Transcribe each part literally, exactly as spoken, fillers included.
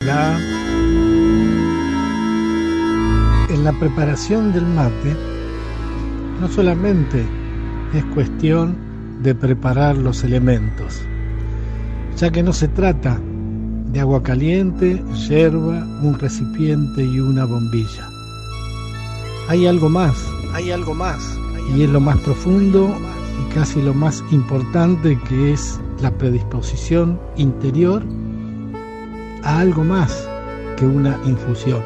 La... En la preparación del mate, no solamente es cuestión de preparar los elementos, ya que no se trata de agua caliente, yerba, un recipiente y una bombilla. Hay algo más, hay algo más, hay y es lo más profundo y casi lo más importante, que es la predisposición interior a algo más que una infusión.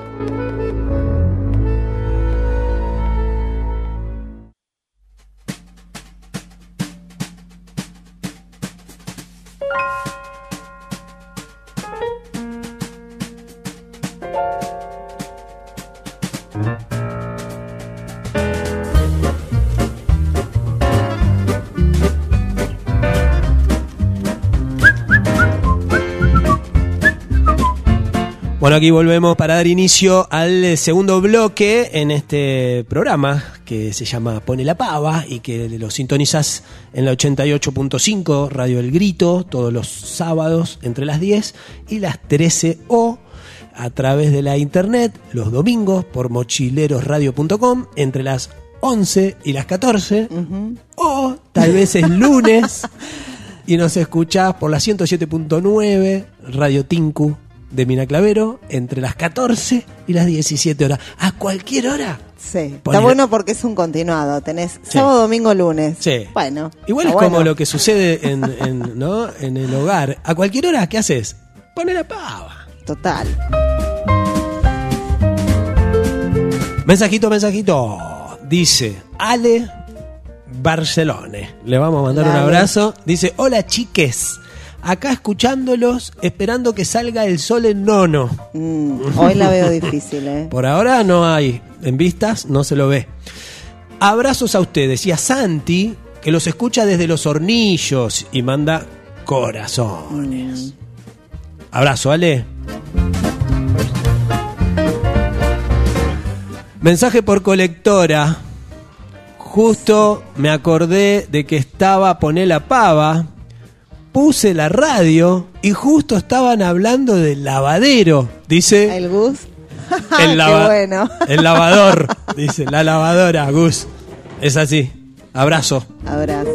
Bueno, aquí volvemos para dar inicio al segundo bloque en este programa que se llama Pone la Pava y que lo sintonizás en la ochenta y ocho punto cinco Radio El Grito todos los sábados entre las diez y las trece, o a través de la internet los domingos por mochileros radio punto com entre las once y las catorce, uh-huh. O tal vez es lunes y nos escuchás por la ciento siete punto nueve Radio Tinku de Mina Clavero entre las catorce y las diecisiete horas. A cualquier hora. Sí, está bueno porque es un continuado. Tenés sí. sábado, domingo, lunes. Sí. Bueno. Igual es bueno. como lo que sucede en, en, ¿no? en el hogar. A cualquier hora, ¿qué haces? Pone la pava. Total. Mensajito, mensajito. Dice Ale Barcelone. Le vamos a mandar Dale. un abrazo. Dice, hola chiques. Acá escuchándolos, esperando que salga el sol en Nono. Mm, hoy la veo difícil, ¿eh? Por ahora no hay. En vistas no se lo ve. Abrazos a ustedes y a Santi, que los escucha desde Los Hornillos y manda corazones. Mm. Abrazo, Ale. Mensaje por colectora. Justo me acordé de que estaba Poné la Pava. Puse la radio y justo estaban hablando del lavadero, dice. ¿El Gus? El, lava- Qué bueno. El lavador, dice, la lavadora, Gus. Es así. Abrazo. Abrazo.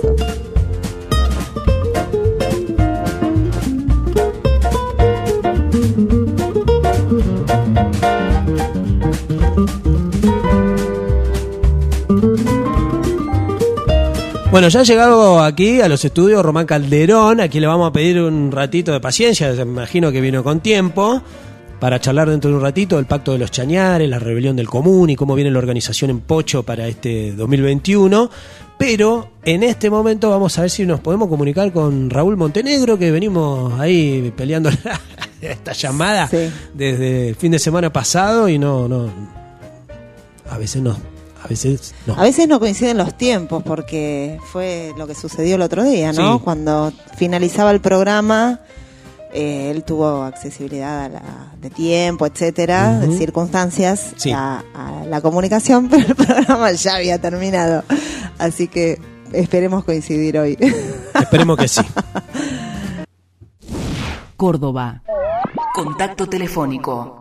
Bueno, ya ha llegado aquí a los estudios Román Calderón, a quien le vamos a pedir un ratito de paciencia, me imagino que vino con tiempo, para charlar dentro de un ratito del Pacto de los Chañares, la rebelión del común y cómo viene la organización en Pocho para este dos mil veintiuno. Pero en este momento vamos a ver si nos podemos comunicar con Raúl Montenegro, que venimos ahí peleando esta llamada sí. desde el fin de semana pasado y no, no, a veces no. A veces no. A veces no coinciden los tiempos, porque fue lo que sucedió el otro día, ¿no? Sí. Cuando finalizaba el programa, eh, él tuvo accesibilidad a la, de tiempo, etcétera, uh-huh. de circunstancias sí. a, a la comunicación, pero el programa ya había terminado. Así que esperemos coincidir hoy. Esperemos que sí. Córdoba. Contacto telefónico.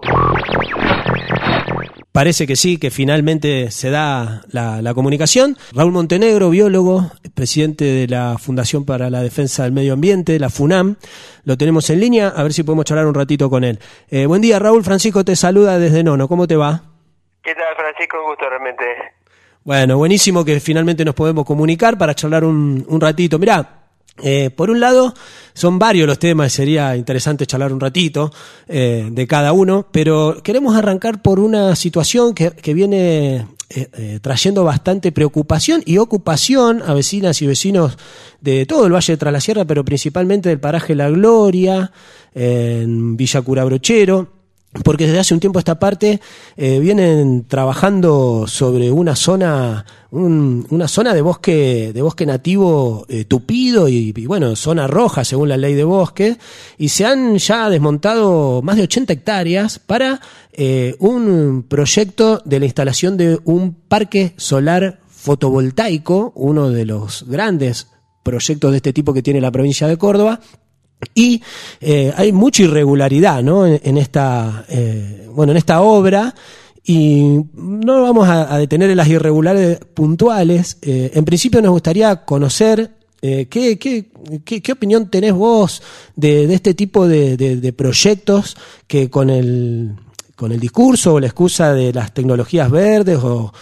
Parece que sí, que finalmente se da la, la comunicación. Raúl Montenegro, biólogo, presidente de la Fundación para la Defensa del Medio Ambiente, la FUNAM. Lo tenemos en línea, a ver si podemos charlar un ratito con él. Eh, buen día, Raúl. Francisco te saluda desde Nono. ¿Cómo te va? ¿Qué tal, Francisco? Un gusto realmente. Bueno, buenísimo que finalmente nos podemos comunicar para charlar un, un ratito. Mirá, Eh, por un lado, son varios los temas, sería interesante charlar un ratito eh, de cada uno, pero queremos arrancar por una situación que, que viene eh, eh, trayendo bastante preocupación y ocupación a vecinas y vecinos de todo el Valle de Tras la Sierra, pero principalmente del paraje La Gloria, eh, en Villa Curabrochero, porque desde hace un tiempo a esta parte eh, vienen trabajando sobre una zona un, una zona de bosque de bosque nativo eh, tupido y, y bueno, zona roja según la ley de bosque, y se han ya desmontado más de ochenta hectáreas para eh, un proyecto de la instalación de un parque solar fotovoltaico, uno de los grandes proyectos de este tipo que tiene la provincia de Córdoba. Y eh, hay mucha irregularidad, ¿no? en, en esta eh, bueno en esta obra, y no vamos a, a detener en las irregularidades puntuales. Eh, en principio nos gustaría conocer eh, qué, qué, qué, qué opinión tenés vos de, de este tipo de, de, de proyectos que con el con el discurso o la excusa de las tecnologías verdes o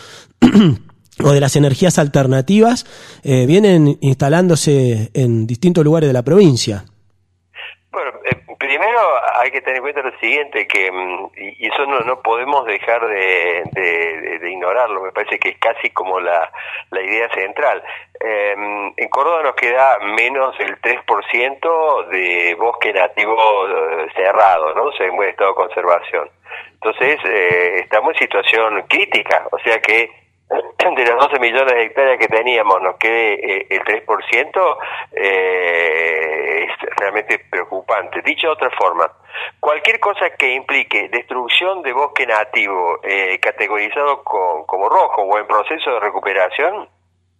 o de las energías alternativas eh, vienen instalándose en distintos lugares de la provincia. Bueno, eh, primero hay que tener en cuenta lo siguiente, que y eso no, no podemos dejar de, de, de, de ignorarlo, me parece que es casi como la, la idea central. Eh, en Córdoba nos queda menos del tres por ciento de bosque nativo cerrado, ¿no? O sea, en buen estado de conservación. Entonces, eh, estamos en situación crítica, o sea que de los doce millones de hectáreas que teníamos nos quede eh, el tres por ciento, eh, es realmente preocupante. Dicho de otra forma, cualquier cosa que implique destrucción de bosque nativo eh, categorizado con, como rojo o en proceso de recuperación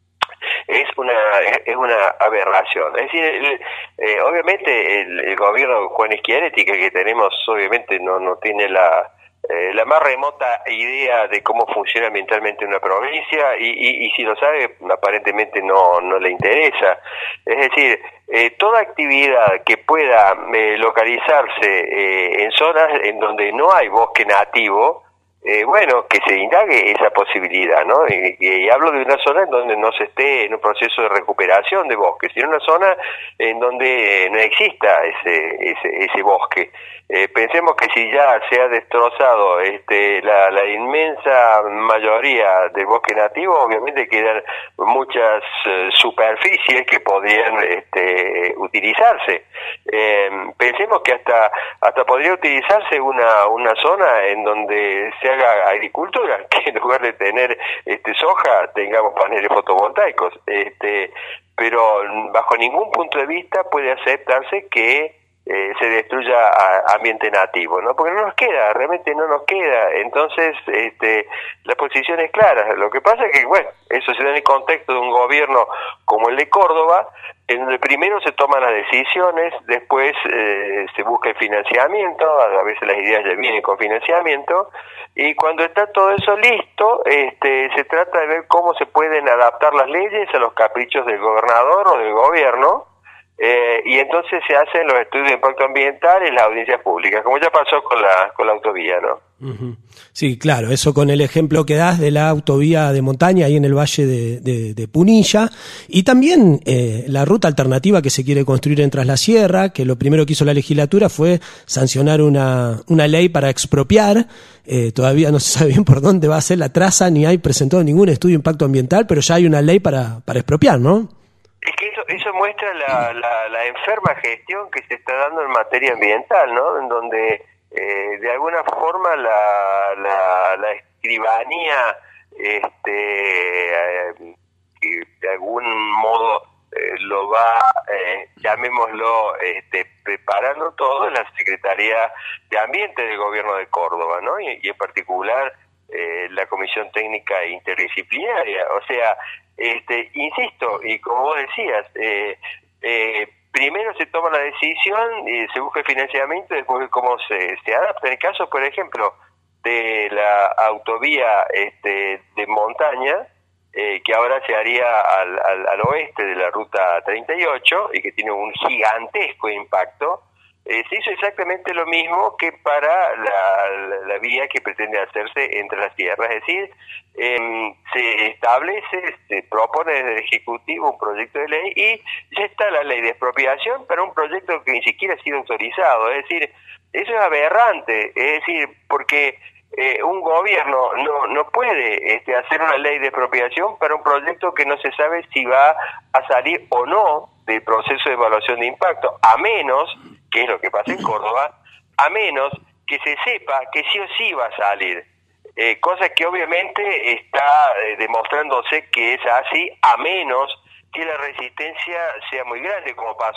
es una es una aberración. Es decir, el, eh, obviamente el, el gobierno de Juan Schiaretti que tenemos obviamente no no tiene la Eh, la más remota idea de cómo funciona ambientalmente una provincia y, y, y si lo sabe aparentemente no no le interesa. Es decir, eh, toda actividad que pueda eh, localizarse eh, en zonas en donde no hay bosque nativo, eh, bueno, que se indague esa posibilidad, ¿no? Y, y hablo de una zona en donde no se esté en un proceso de recuperación de bosque, sino una zona en donde no exista ese ese, ese bosque. Eh, pensemos que si ya se ha destrozado este, la, la inmensa mayoría del bosque nativo, obviamente quedan muchas eh, superficies que podrían este, utilizarse. Eh, pensemos que hasta hasta podría utilizarse una una zona en donde se haga agricultura, que en lugar de tener este soja tengamos paneles fotovoltaicos. Este, pero bajo ningún punto de vista puede aceptarse que Eh, se destruya a ambiente nativo, ¿no? Porque no nos queda, realmente no nos queda. Entonces, este, la posición es clara. Lo que pasa es que, bueno, eso se da en el contexto de un gobierno como el de Córdoba, en donde primero se toman las decisiones, después eh, se busca el financiamiento, a veces las ideas ya vienen con financiamiento, y cuando está todo eso listo, este, se trata de ver cómo se pueden adaptar las leyes a los caprichos del gobernador o del gobierno. Eh, y entonces se hacen los estudios de impacto ambiental en las audiencias públicas, como ya pasó con la con la autovía, ¿no? Uh-huh. Sí, claro, eso con el ejemplo que das de la autovía de montaña ahí en el valle de, de, de Punilla, y también eh, la ruta alternativa que se quiere construir en Tras la Sierra, que lo primero que hizo la legislatura fue sancionar una, una ley para expropiar. Eh, todavía no se sabe bien por dónde va a ser la traza, ni hay presentado ningún estudio de impacto ambiental, pero ya hay una ley para, para expropiar, ¿no? Es que eso, eso muestra la, la, la enferma gestión que se está dando en materia ambiental, ¿no? En donde eh, de alguna forma la, la, la escribanía, este, eh, de algún modo eh, lo va, eh, llamémoslo, este, preparando todo en la Secretaría de Ambiente del Gobierno de Córdoba, ¿no? Y, y en particular eh, la Comisión Técnica Interdisciplinaria, o sea, Este, insisto, y como vos decías, eh, eh, primero se toma la decisión, y se busca el financiamiento, y después cómo se, se adapta. En el caso, por ejemplo, de la autovía este, de montaña, eh, que ahora se haría al, al, al oeste de la ruta treinta y ocho, y que tiene un gigantesco impacto, eh, se hizo exactamente lo mismo que para la, la, la vía que pretende hacerse entre las tierras, es decir, eh, se establece, se propone desde el Ejecutivo un proyecto de ley y ya está la ley de expropiación para un proyecto que ni siquiera ha sido autorizado, es decir, eso es aberrante, es decir, porque eh, un gobierno no no puede este, hacer una ley de expropiación para un proyecto que no se sabe si va a salir o no del proceso de evaluación de impacto, a menos, que es lo que pasa en Córdoba, a menos que se sepa que sí o sí va a salir, eh, cosa que obviamente está eh, demostrándose que es así, a menos que la resistencia sea muy grande, como pasó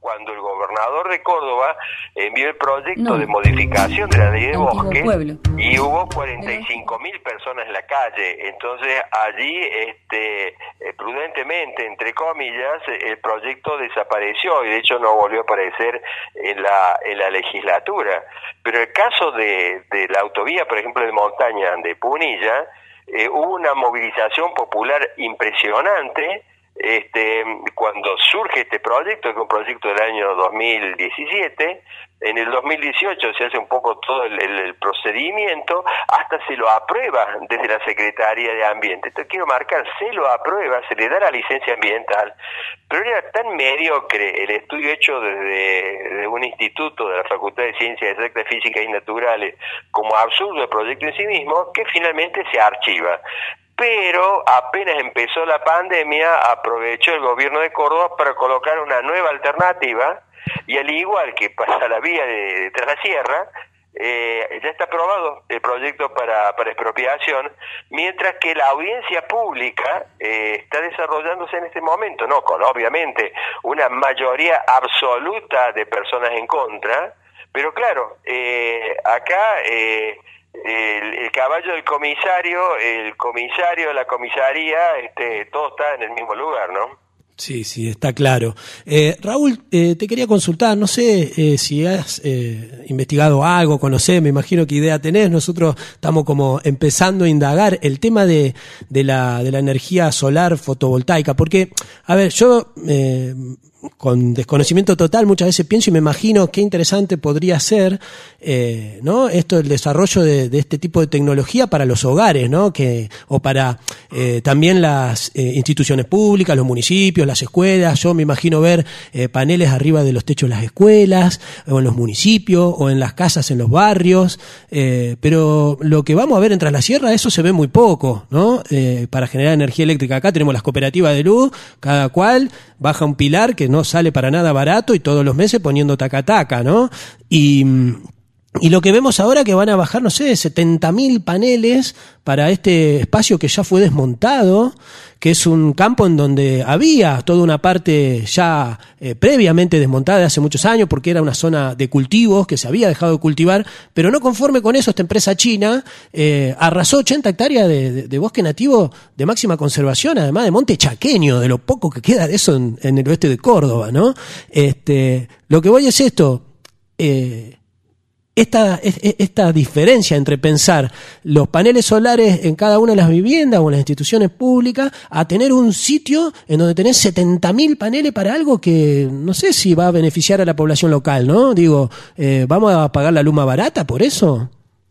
cuando el gobernador de Córdoba envió el proyecto no. de modificación de la ley de bosque y hubo cuarenta y cinco mil personas en la calle. Entonces allí este prudentemente, entre comillas, el proyecto desapareció y de hecho no volvió a aparecer en la en la legislatura. Pero el caso de, de la autovía, por ejemplo, de montaña de Punilla, eh, hubo una movilización popular impresionante. Este, cuando surge este proyecto, que es un proyecto del año dos mil diecisiete, en el dos mil dieciocho se hace un poco todo el, el, el procedimiento, hasta se lo aprueba desde la Secretaría de Ambiente. Esto quiero marcar, se lo aprueba, se le da la licencia ambiental, pero era tan mediocre el estudio hecho desde, desde un instituto de la Facultad de Ciencias Exactas, Físicas y Naturales, como absurdo el proyecto en sí mismo, que finalmente se archiva. Pero apenas empezó la pandemia, aprovechó el gobierno de Córdoba para colocar una nueva alternativa, y al igual que para la vía de, de Tras la Sierra, eh, ya está aprobado el proyecto para, para expropiación, mientras que la audiencia pública eh, está desarrollándose en este momento, no con obviamente una mayoría absoluta de personas en contra, pero claro, eh, acá... Eh, El, el caballo del comisario, el comisario, la comisaría, este, todo está en el mismo lugar, ¿no? Sí, sí, está claro. Eh, Raúl, eh, te quería consultar, no sé eh, si has eh, investigado algo, conocés, me imagino qué idea tenés. Nosotros estamos como empezando a indagar el tema de, de la de la energía solar fotovoltaica, porque, a ver, yo... Eh, con desconocimiento total muchas veces pienso y me imagino qué interesante podría ser eh, ¿no? esto el desarrollo de, de este tipo de tecnología para los hogares, ¿no? que o para eh, también las eh, instituciones públicas, los municipios, las escuelas. Yo me imagino ver eh, paneles arriba de los techos de las escuelas o en los municipios o en las casas en los barrios, eh, pero lo que vamos a ver en Tras la Sierra, eso se ve muy poco, ¿no? Eh, para generar energía eléctrica. Acá tenemos las cooperativas de luz, cada cual baja un pilar que no sale para nada barato y todos los meses poniendo taca-taca, ¿no? Y, y lo que vemos ahora que van a bajar, no sé, setenta mil paneles para este espacio que ya fue desmontado, que es un campo en donde había toda una parte ya eh, previamente desmontada de hace muchos años, porque era una zona de cultivos que se había dejado de cultivar, pero no conforme con eso, esta empresa china eh, arrasó ochenta hectáreas de, de, de bosque nativo de máxima conservación, además de monte chaqueño, de lo poco que queda de eso en, en el oeste de Córdoba, ¿no? Este, lo que voy es esto, eh, Esta, esta diferencia entre pensar los paneles solares en cada una de las viviendas o en las instituciones públicas a tener un sitio en donde tenés setenta mil paneles para algo que no sé si va a beneficiar a la población local, ¿no? Digo, eh, ¿vamos a pagar la luz más barata por eso?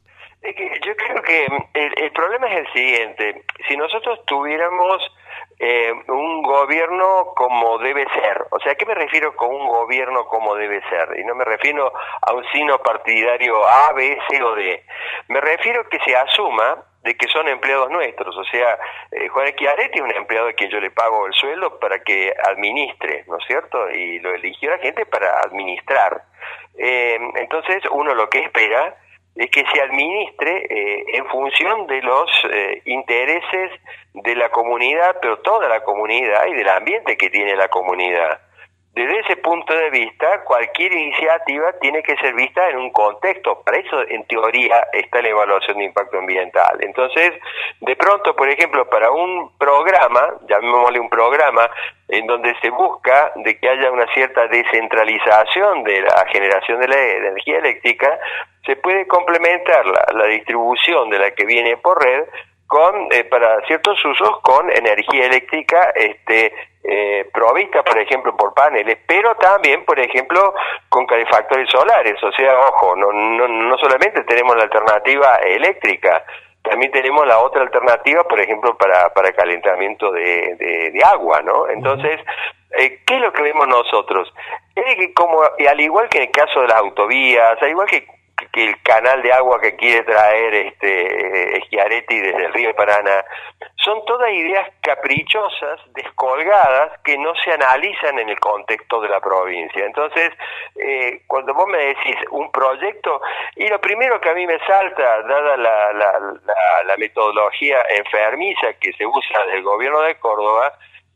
Es que yo creo que el, el problema es el siguiente. Si nosotros tuviéramos Eh, un gobierno como debe ser. O sea, ¿a qué me refiero con un gobierno como debe ser? Y no me refiero a un signo partidario A, B, C o D. Me refiero que se asuma de que son empleados nuestros. O sea, eh, Juan Schiaretti es un empleado a quien yo le pago el sueldo para que administre, ¿no es cierto? Y lo eligió la gente para administrar. Eh, entonces, uno lo que espera es que se administre eh, en función de los eh, intereses de la comunidad, pero toda la comunidad y del ambiente que tiene la comunidad. Desde ese punto de vista, cualquier iniciativa tiene que ser vista en un contexto. Para eso, en teoría, está la evaluación de impacto ambiental. Entonces, de pronto, por ejemplo, para un programa, llamémosle un programa, en donde se busca de que haya una cierta descentralización de la generación de la de energía eléctrica, se puede complementar la, la distribución de la que viene por red con eh, para ciertos usos con energía eléctrica este eh, provista, por ejemplo, por paneles, pero también, por ejemplo, con calefactores solares. O sea, ojo, no, no, no solamente tenemos la alternativa eléctrica, también tenemos la otra alternativa, por ejemplo, para, para calentamiento de, de, de agua, ¿no? Entonces, eh, ¿qué es lo que vemos nosotros? Es que como, al igual que en el caso de las autovías, al igual que que el canal de agua que quiere traer este Schiaretti desde el río Paraná, son todas ideas caprichosas, descolgadas, que no se analizan en el contexto de la provincia. Entonces, eh, cuando vos me decís un proyecto, y lo primero que a mí me salta, dada la, la, la, la metodología enfermiza que se usa del gobierno de Córdoba,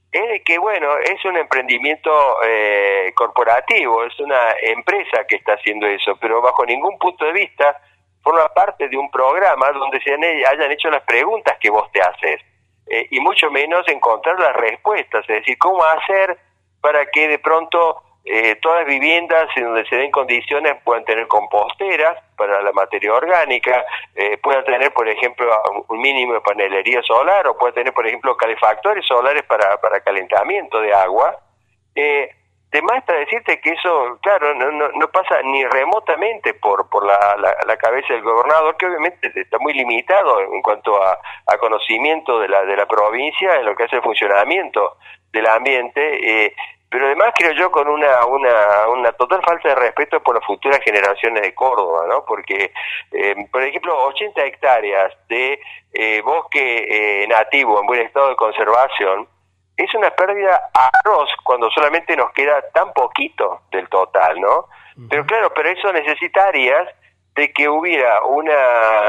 es de que, bueno, es un emprendimiento eh, corporativo, es una empresa que está haciendo eso, pero bajo ningún punto de vista forma parte de un programa donde se hayan hecho las preguntas que vos te haces, eh, y mucho menos encontrar las respuestas, es decir, cómo hacer para que de pronto eh, todas las viviendas en donde se den condiciones puedan tener composteras para la materia orgánica, eh, puedan tener, por ejemplo, un mínimo de panelería solar, o puedan tener, por ejemplo, calefactores solares para, para calentamiento de agua. Eh, De más para decirte que eso, claro, no, no, no pasa ni remotamente por por la, la, la cabeza del gobernador, que obviamente está muy limitado en cuanto a, a conocimiento de la de la provincia en lo que hace el funcionamiento del ambiente, eh, pero además creo yo con una una una total falta de respeto por las futuras generaciones de Córdoba, ¿no? Porque, eh, por ejemplo, ochenta hectáreas de eh, bosque eh, nativo en buen estado de conservación es una pérdida atroz cuando solamente nos queda tan poquito del total, ¿no? Uh-huh. Pero claro, pero eso necesitarías de que hubiera una,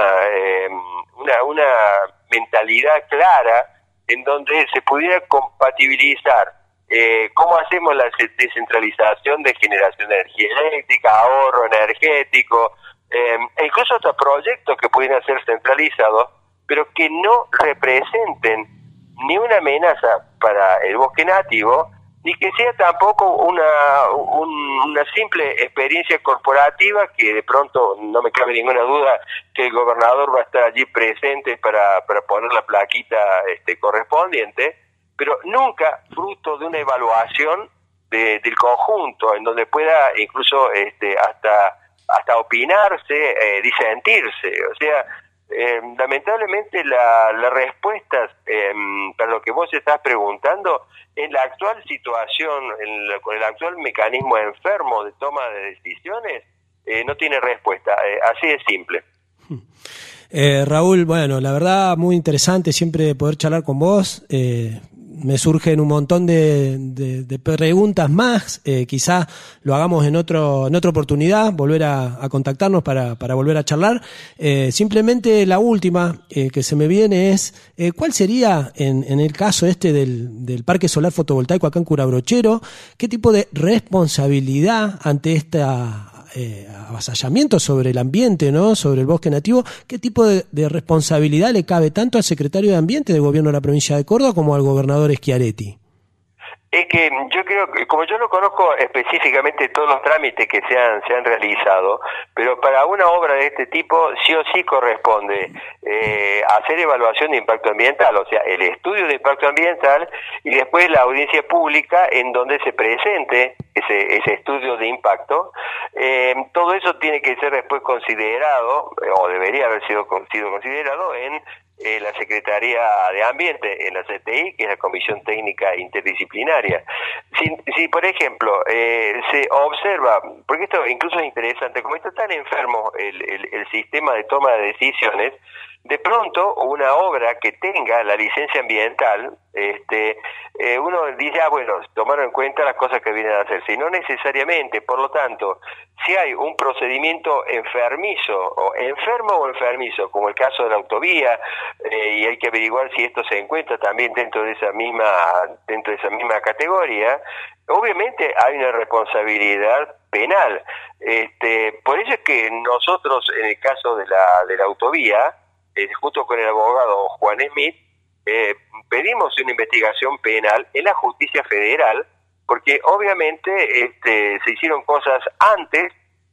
eh, una una mentalidad clara en donde se pudiera compatibilizar eh, cómo hacemos la descentralización de generación de energía eléctrica, ahorro energético, eh, e incluso hasta proyectos que pudieran ser centralizados, pero que no representen ni una amenaza para el bosque nativo, ni que sea tampoco una un, una simple experiencia corporativa que de pronto, no me cabe ninguna duda, que el gobernador va a estar allí presente para, para poner la plaquita este, correspondiente, pero nunca fruto de una evaluación de, del conjunto, en donde pueda incluso este, hasta, hasta opinarse, eh, disentirse, o sea... Eh, lamentablemente la, las respuestas eh, para lo que vos estás preguntando en la actual situación, en la, con el actual mecanismo enfermo de toma de decisiones, eh, no tiene respuesta, eh, así de simple. Eh, Raúl, bueno, la verdad muy interesante siempre poder charlar con vos. Eh, me surgen un montón de, de, de preguntas más. Eh, quizá lo hagamos en otro en otra oportunidad, volver a, a contactarnos para, para volver a charlar. Eh, simplemente la última eh, que se me viene es, eh, ¿cuál sería en, en el caso este del, del parque solar fotovoltaico acá en Curabrochero, qué tipo de responsabilidad ante esta Eh, avasallamiento sobre el ambiente, ¿no? Sobre el bosque nativo, ¿qué tipo de, de responsabilidad le cabe tanto al secretario de Ambiente del Gobierno de la provincia de Córdoba como al gobernador Schiaretti? Es que yo creo que, como yo no conozco específicamente todos los trámites que se han, se han realizado, pero para una obra de este tipo sí o sí corresponde eh, hacer evaluación de impacto ambiental, o sea, el estudio de impacto ambiental y después la audiencia pública en donde se presente ese, ese estudio de impacto. Eh, todo eso tiene que ser después considerado, o debería haber sido, sido considerado en Eh, la Secretaría de Ambiente, en la C T I, que es la Comisión Técnica Interdisciplinaria. Si, si por ejemplo, eh, se observa, porque esto incluso es interesante, como está tan enfermo el, el, el sistema de toma de decisiones, de pronto una obra que tenga la licencia ambiental, este, eh, uno dice, ah, bueno, tomaron en cuenta las cosas que vienen a hacerse, y no necesariamente. Por lo tanto, si hay un procedimiento enfermizo, o enfermo o enfermizo, como el caso de la autovía, eh, y hay que averiguar si esto se encuentra también dentro de esa misma, dentro de esa misma categoría, obviamente hay una responsabilidad penal. Este, por eso es que nosotros, en el caso de la, de la autovía, eh, junto con el abogado Juan Smith, eh, pedimos una investigación penal en la justicia federal, porque obviamente este, se hicieron cosas antes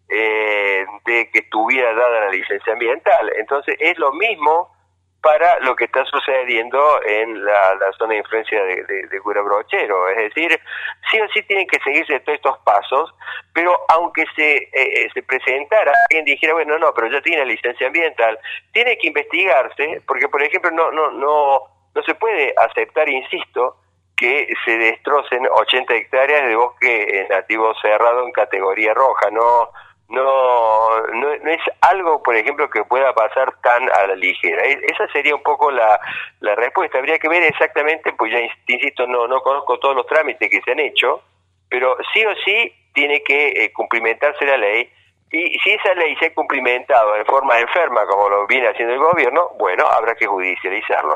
eh, de que estuviera dada la licencia ambiental. Entonces es lo mismo para lo que está sucediendo en la, la zona de influencia de, de, de Curabrochero. Es decir, sí o sí tienen que seguirse todos estos pasos, pero aunque se eh, se presentara, alguien dijera, bueno, no, pero ya tiene licencia ambiental, tiene que investigarse, porque por ejemplo no no no no se puede aceptar, insisto, que se destrocen ochenta hectáreas de bosque nativo cerrado en categoría roja. No No, no, no es algo, por ejemplo, que pueda pasar tan a la ligera. Esa sería un poco la, la respuesta. Habría que ver exactamente, pues ya insisto, no, no conozco todos los trámites que se han hecho, pero sí o sí tiene que eh, cumplimentarse la ley, y si esa ley se ha cumplimentado de forma enferma, como lo viene haciendo el gobierno, bueno, habrá que judicializarlo, ¿no?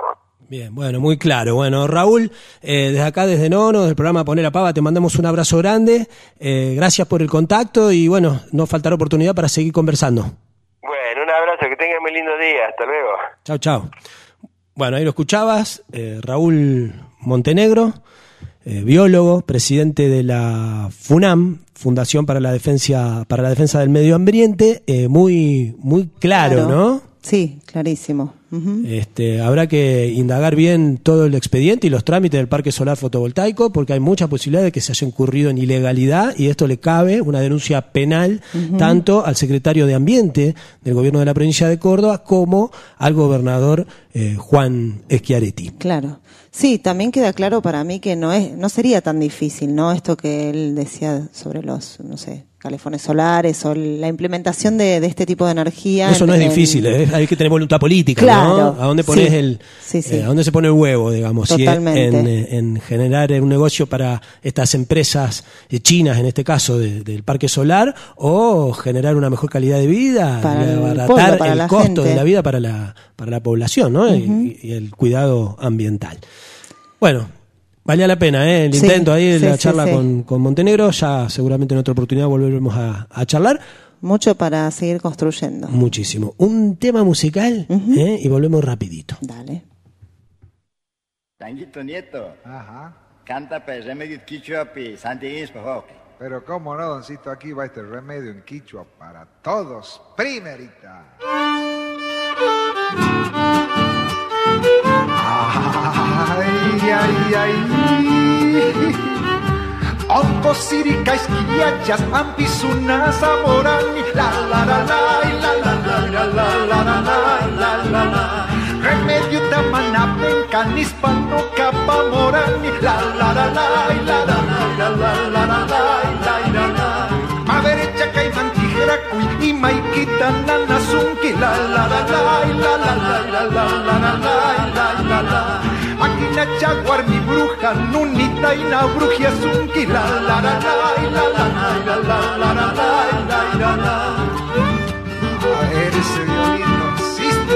Bien, bueno, muy claro. Bueno, Raúl, eh, desde acá, desde Nono, del programa Poner a Pava, te mandamos un abrazo grande. Eh, gracias por el contacto y bueno, no faltará oportunidad para seguir conversando. Bueno, un abrazo, que tengan muy lindo día. Hasta luego. Chau, chau. Bueno, ahí lo escuchabas, eh, Raúl Montenegro, eh, biólogo, presidente de la FUNAM, Fundación para la Defensa, para la Defensa del Medio Ambiente, eh, muy, muy claro, claro, ¿no? Sí, clarísimo. Uh-huh. Este, habrá que indagar bien todo el expediente y los trámites del parque solar fotovoltaico, porque hay mucha posibilidad de que se haya incurrido en ilegalidad y esto le cabe una denuncia penal uh-huh. tanto al secretario de Ambiente del gobierno de la provincia de Córdoba como al gobernador eh, Juan Schiaretti. Claro. Sí, también queda claro para mí que no es, no sería tan difícil, ¿no? Esto que él decía sobre los, no sé, calefones solares o la implementación de, de este tipo de energía. Eso no en, es difícil, ¿eh? Hay que tener voluntad política, claro, ¿no? ¿A dónde pones sí, el, sí, sí. Eh, a dónde se pone el huevo, digamos? Totalmente. Si en, en generar un negocio para estas empresas chinas, en este caso de, del parque solar, o generar una mejor calidad de vida, para y abaratar el, pueblo, para el la costo gente. de la vida para la para la población, ¿no? Uh-huh. y, y el cuidado ambiental. Bueno, valía la pena, ¿eh? El sí, intento ahí, sí, la sí, charla sí. Con, con Montenegro. Ya seguramente en otra oportunidad volveremos a, a charlar. Mucho para seguir construyendo. Muchísimo. Un tema musical, uh-huh. ¿eh? Y volvemos rapidito. Dale. Tanguito Nieto. Ajá. Canta per remedio quichua pi santinis pajoque. Pero cómo no, doncito, aquí va este remedio en quichua para todos. Primerita. Ay, ay, ay. Onko sirika iskiachas ampisuna zamorani. La la la la la la la la la la la la la. Remedio tamana pencan hispano capamorani. La la la la la la la la la la la la. Maverecha caiman tijera cuy y maikita nana sunki. La la la la la la la la la la la la la. Aquina jaguar mi bruja nunita y na brujia sunki. La la la la la la la la la la la la. A ver ese violín consiste.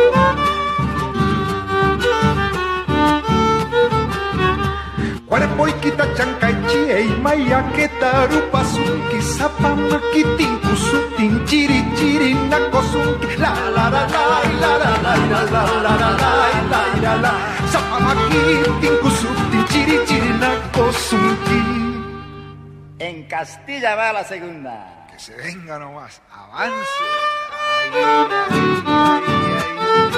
Cuerpo y quita chanca y chie y maya que tarupa sunki. Zapama kitin kusutin chiri chiri nakosunki. La la la la la la la la la la la la la. Zapama kitin kusutin chiri chiri nakosunki. En Castilla va la segunda. Que se venga nomás, avance. Ay, ay, ay, ay.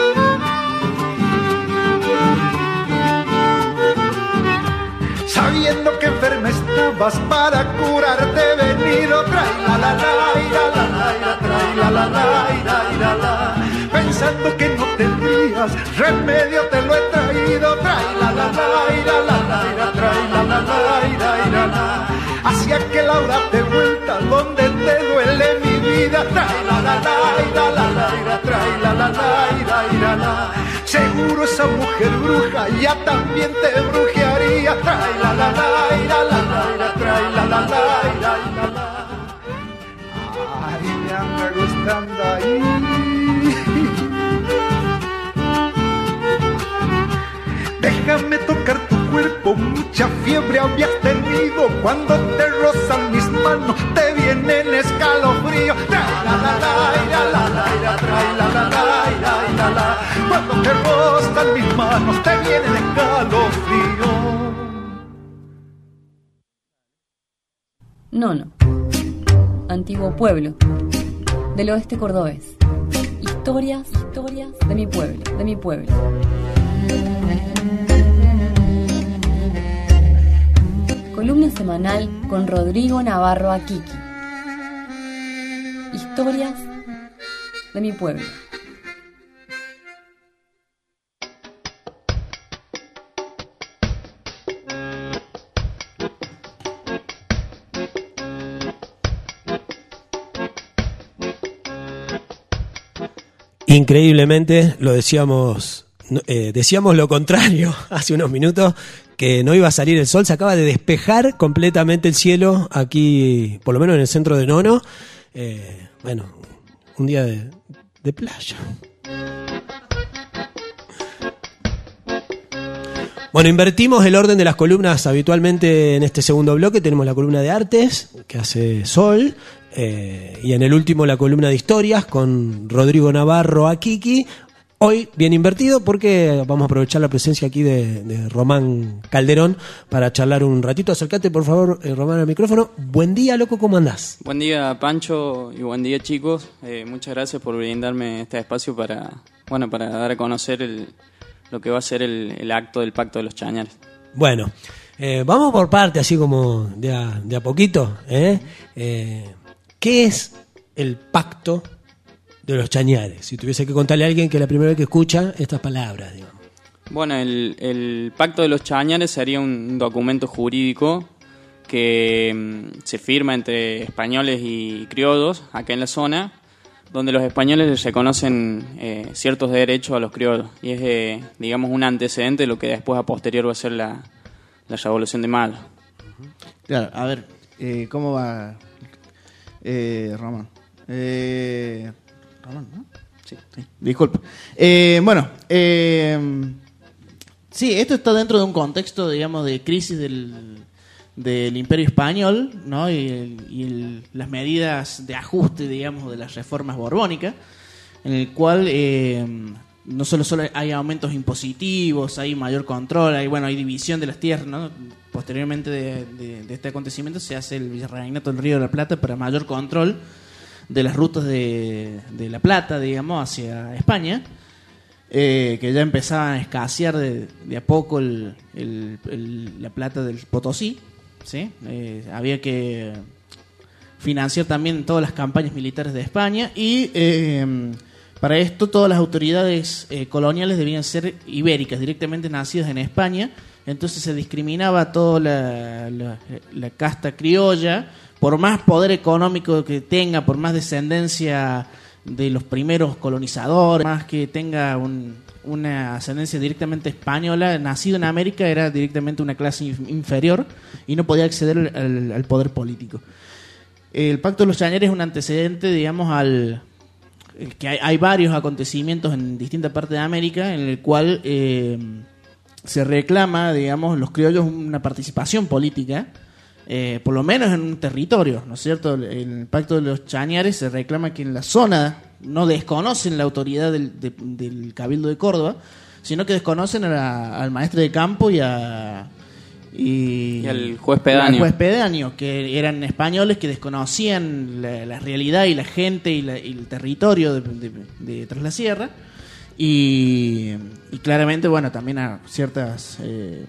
Sabiendo que enferma estabas para curarte venido, trae la la la la la la, trae la la la la la. Pensando que no tendrías remedio te lo he traído, trae la la la la la, trae la la la la la. Hacia que la hora de vuelta donde te duele mi vida, trae la la la la la, trae la la la la. Seguro esa mujer bruja ya también te brujearía. Trae la la la la la la, trae la la la la la. Ay, me anda gustando ahí. Déjame tocar tu cuerpo, mucha fiebre habías tenido. Cuando te rozan mis manos te vienen escalofríos. Trae la la la la la, trae la la la la la. Cuando te rozan mis manos te vienen escalofríos. Nono, antiguo pueblo del oeste cordobés. Historias, historias de mi pueblo, de mi pueblo. Columna semanal con Rodrigo Navarro Akiki. Historias de mi pueblo. Increíblemente, lo decíamos, eh, decíamos lo contrario hace unos minutos, que no iba a salir el sol. Se acaba de despejar completamente el cielo aquí, por lo menos en el centro de Nono. Eh, bueno, un día de, de playa. Bueno, invertimos el orden de las columnas habitualmente en este segundo bloque. Tenemos la columna de artes, que hace Sol, eh, y en el último la columna de historias con Rodrigo Navarro Akiki. Hoy bien invertido porque vamos a aprovechar la presencia aquí de, de Román Calderón para charlar un ratito. Acércate por favor, eh, Román, al micrófono. Buen día, loco, ¿cómo andás? Buen día, Pancho, y buen día, chicos. Eh, muchas gracias por brindarme este espacio para, bueno, para dar a conocer el, lo que va a ser el, el acto del Pacto de los Chañares. Bueno, eh, vamos por parte, así como de a, de a poquito. ¿eh? Eh, ¿Qué es el Pacto de los Chañares? Si tuviese que contarle a alguien que es la primera vez que escucha estas palabras, digamos. Bueno, el, el Pacto de los Chañares sería un documento jurídico que mm, se firma entre españoles y criollos acá en la zona, donde los españoles les reconocen eh, ciertos derechos a los criollos, y es, eh, digamos, un antecedente de lo que después a posterior va a ser la, la Revolución de Mayo. Claro, a ver, eh, ¿cómo va eh, Román? Eh... Román, ¿no? Sí, sí. Disculpe. Eh, bueno, eh, sí, esto está dentro de un contexto, digamos, de crisis del, del Imperio Español, ¿no? Y, el, y el, las medidas de ajuste, digamos, de las reformas borbónicas, en el cual eh, no solo, solo hay aumentos impositivos, hay mayor control, hay bueno, hay división de las tierras, ¿no? Posteriormente de, de, de este acontecimiento se hace el Virreinato del Río de la Plata para mayor control de las rutas de, de la plata, digamos, hacia España, eh, que ya empezaban a escasear de, de a poco el, el, el, la plata del Potosí, ¿sí? Eh, había que financiar también todas las campañas militares de España y eh, para esto todas las autoridades eh, coloniales debían ser ibéricas, directamente nacidas en España. Entonces se discriminaba a toda la, la, la casta criolla, por más poder económico que tenga, por más descendencia de los primeros colonizadores, más que tenga un, una ascendencia directamente española, nacido en América, era directamente una clase inferior y no podía acceder al, al poder político. El Pacto de los Chañares es un antecedente, digamos, al que hay, hay varios acontecimientos en distintas partes de América en el cual eh, se reclama, digamos, los criollos una participación política. Eh, por lo menos en un territorio, ¿no es cierto? El Pacto de los Chañares se reclama que en la zona no desconocen la autoridad del, de, del Cabildo de Córdoba, sino que desconocen a la, al maestre de campo y a y, y al juez pedáneo. Al juez pedáneo, que eran españoles que desconocían la, la realidad y la gente y, la, y el territorio de, de, de Tras la Sierra, y, y claramente, bueno, también a ciertas eh,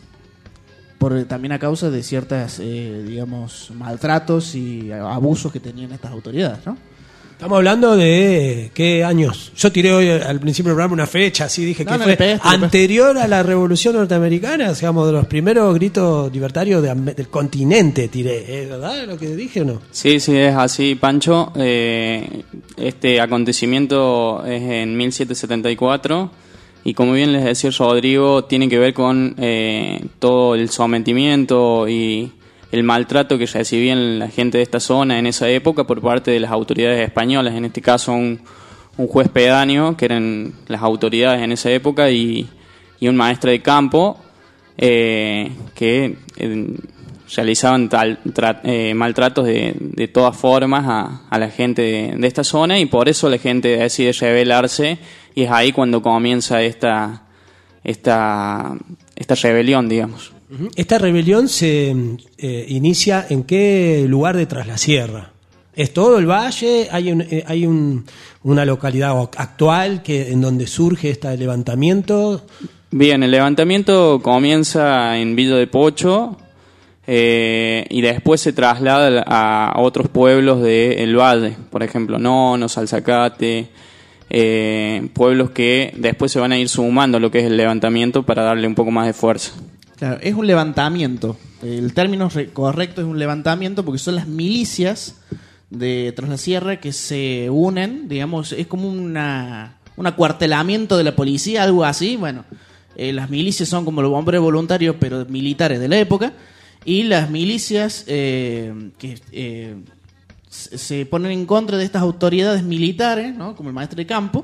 por también a causa de ciertas, eh, digamos, maltratos y abusos que tenían estas autoridades, ¿no? Estamos hablando de qué años. Yo tiré hoy al principio del programa una fecha, así dije no, que no, fue pegaste, anterior a la Revolución Norteamericana, digamos, de los primeros gritos libertarios de, del continente, tiré. ¿Es verdad lo que dije o no? Sí, sí, es así, Pancho. Eh, este acontecimiento es en mil setecientos setenta y cuatro. Y como bien les decía Rodrigo, tiene que ver con eh, todo el sometimiento y el maltrato que recibían la gente de esta zona en esa época por parte de las autoridades españolas, en este caso un, un juez pedáneo, que eran las autoridades en esa época, y, y un maestre de campo eh, que eh, realizaban tal, tra, eh, maltratos de, de todas formas a, a la gente de, de esta zona, y por eso la gente decide rebelarse. Y es ahí cuando comienza esta, esta, esta rebelión, digamos. Esta rebelión se eh, inicia en qué lugar de Tras la Sierra. ¿Es todo el valle? ¿Hay, un, eh, hay un, una localidad actual que en donde surge este levantamiento? Bien, el levantamiento comienza en Villa de Pocho eh, y después se traslada a otros pueblos del valle, por ejemplo, Nono, Salzacate. Eh, pueblos que después se van a ir sumando a lo que es el levantamiento para darle un poco más de fuerza. Claro, es un levantamiento. El término correcto es un levantamiento porque son las milicias de Tras la Sierra que se unen, digamos, es como una, un acuartelamiento de la policía, algo así. Bueno, eh, las milicias son como los bomberos voluntarios, pero militares de la época, y las milicias eh, que... Eh, se ponen en contra de estas autoridades militares, ¿no? Como el maestre de campo,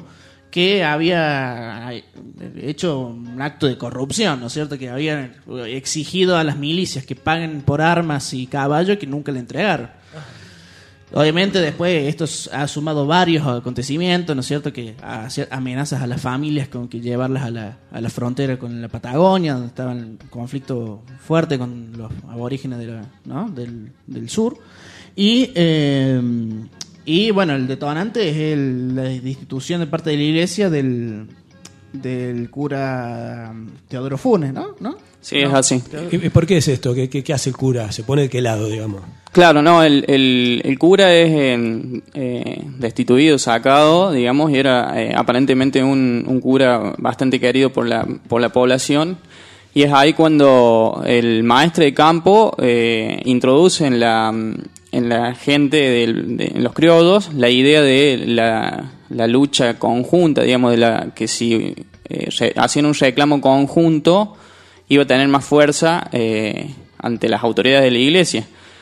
que había hecho un acto de corrupción, ¿no es cierto? Que había exigido a las milicias que paguen por armas y caballo que nunca le entregaron. Obviamente después esto ha sumado varios acontecimientos, ¿no es cierto? Que amenazas a las familias con que llevarlas a la, a la frontera con la Patagonia, donde estaba el conflicto fuerte con los aborígenes de la, ¿no? del, del sur. Y... Eh, Y bueno, el detonante es el, la destitución de parte de la iglesia del, del cura Teodoro Funes, ¿no? ¿No? Sí, es así. ¿Y por qué es esto? ¿Qué, qué, qué hace el cura? ¿Se pone de qué lado, digamos? Claro, no, el, el, el cura es eh, eh, destituido, sacado, digamos, y era eh, aparentemente un, un cura bastante querido por la, por la población. Y es ahí cuando el maestre de campo eh, introduce en la... en la gente, del, de, en los criollos, la idea de la, la lucha conjunta, digamos, de la que si eh, re, hacían un reclamo conjunto iba a tener más fuerza eh, ante las autoridades de la iglesia.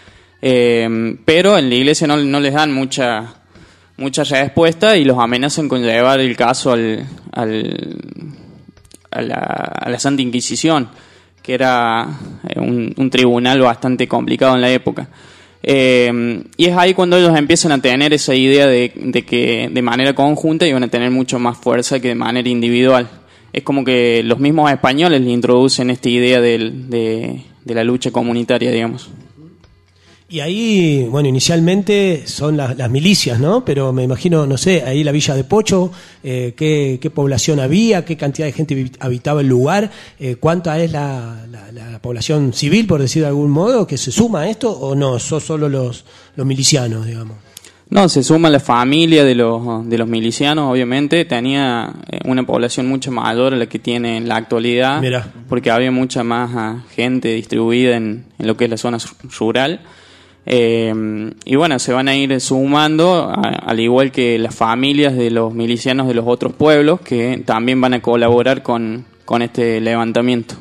Eh, pero en la iglesia no, no les dan mucha mucha respuesta y los amenazan con llevar el caso al, al, a, la, a la Santa Inquisición, que era un, un tribunal bastante complicado en la época. Eh, y es ahí cuando ellos empiezan a tener esa idea de, de que de manera conjunta iban a tener mucho más fuerza que de manera individual. Es como que los mismos españoles le introducen esta idea de, de, de la lucha comunitaria, digamos. Y ahí, bueno, inicialmente son las, las milicias, ¿no? Pero me imagino, no sé, ahí la villa de Pocho, eh, ¿qué, qué población había? ¿Qué cantidad de gente habitaba el lugar? Eh, ¿Cuánta es la, la, la población civil, por decir de algún modo, que se suma a esto? ¿O no, son solo los, los milicianos, digamos? No, se suma la familia de los, de los milicianos, obviamente. Tenía una población mucho mayor a la que tiene en la actualidad. Mirá. Porque había mucha más uh, gente distribuida en, en lo que es la zona rural. Eh, y bueno, se van a ir sumando, a, al igual que las familias de los milicianos de los otros pueblos, que también van a colaborar con, con este levantamiento.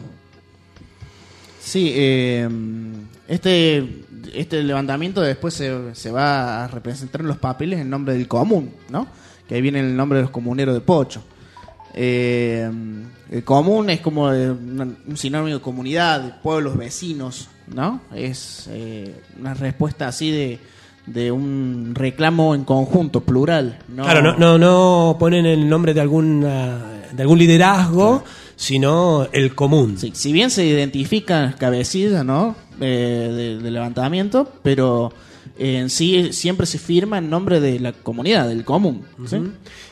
Sí, eh, este, este levantamiento después se, se va a representar en los papeles en nombre del común, ¿no? Que ahí viene el nombre de los comuneros de Pocho. Eh, el común es como un sinónimo de comunidad, de pueblos, vecinos, ¿no? Es eh, una respuesta así de, de un reclamo en conjunto, plural. ¿no? Claro, no, no, no ponen el nombre de alguna, de algún liderazgo, claro, sino el común. Sí, si bien se identifican cabecillas, ¿no? Eh, de, de levantamiento, pero eh, en sí siempre se firma en nombre de la comunidad, del común. Uh-huh. ¿Sí?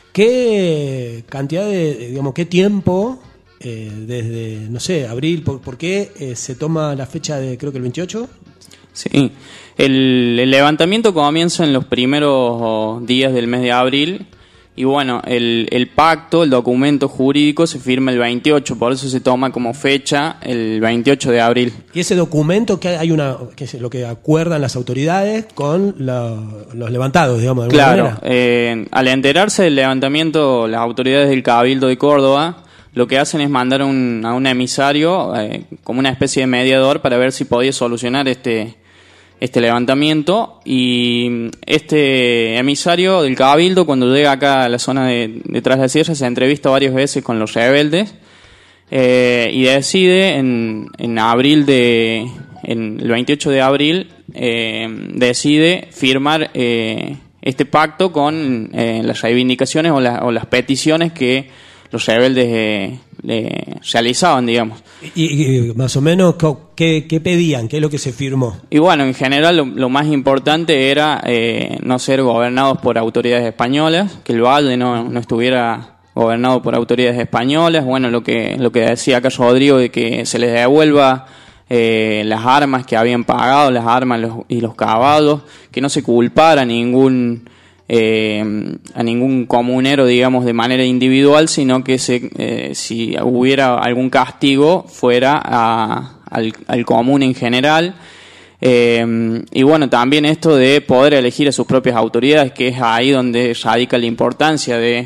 ¿Qué cantidad de, digamos, qué tiempo, eh, desde, no sé, abril, por, por qué eh, se toma la fecha de, creo que el veintiocho? Sí, el, el levantamiento comienza en los primeros días del mes de abril. Y bueno, el, el pacto, el documento jurídico se firma el veintiocho, por eso se toma como fecha el veintiocho de abril. ¿Y ese documento que hay una, que es lo que acuerdan las autoridades con la, los levantados, digamos, de alguna claro, manera? Eh, al enterarse del levantamiento, las autoridades del Cabildo de Córdoba lo que hacen es mandar un, a un emisario eh, como una especie de mediador para ver si podía solucionar este este levantamiento, y este emisario del Cabildo, cuando llega acá a la zona de, de Tras la Sierra, se entrevista varias veces con los rebeldes eh, y decide en, en abril de en el veintiocho de abril eh, decide firmar eh, este pacto con eh, las reivindicaciones o, la, o las peticiones que los rebeldes eh, le realizaban, digamos. Y, y más o menos, ¿qué, ¿qué pedían? ¿Qué es lo que se firmó? Y bueno, en general lo, lo más importante era eh, no ser gobernados por autoridades españolas, que el valle no, no estuviera gobernado por autoridades españolas. Bueno, lo que lo que decía acá Rodrigo, de que se les devuelva eh, las armas que habían pagado, las armas los, y los caballos, que no se culpara a ningún Eh, a ningún comunero, digamos, de manera individual, sino que se, eh, si hubiera algún castigo fuera a, al, al común en general. Eh, y bueno, también esto de poder elegir a sus propias autoridades, que es ahí donde radica la importancia de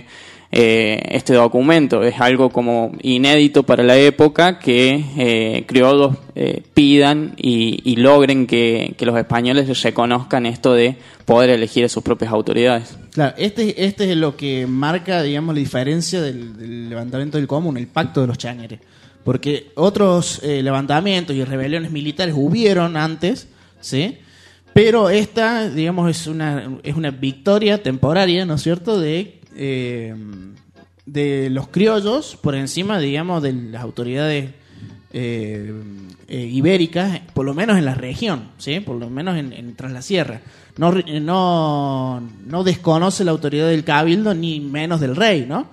eh, este documento. Es algo como inédito para la época que eh, criollos eh, pidan y, y logren que, que los españoles les reconozcan esto de poder elegir a sus propias autoridades. Claro, este, este es lo que marca, digamos, la diferencia del, del levantamiento del común, el pacto de los Chañares. Porque otros eh, levantamientos y rebeliones militares hubieron antes, ¿sí? Pero esta, digamos, es una, es una victoria temporaria, ¿no es cierto?, de, eh, de los criollos por encima, digamos, de las autoridades eh, eh, ibéricas, por lo menos en la región, ¿sí? Por lo menos en, en tras la sierra. No, no, no desconoce la autoridad del cabildo, ni menos del rey, ¿no?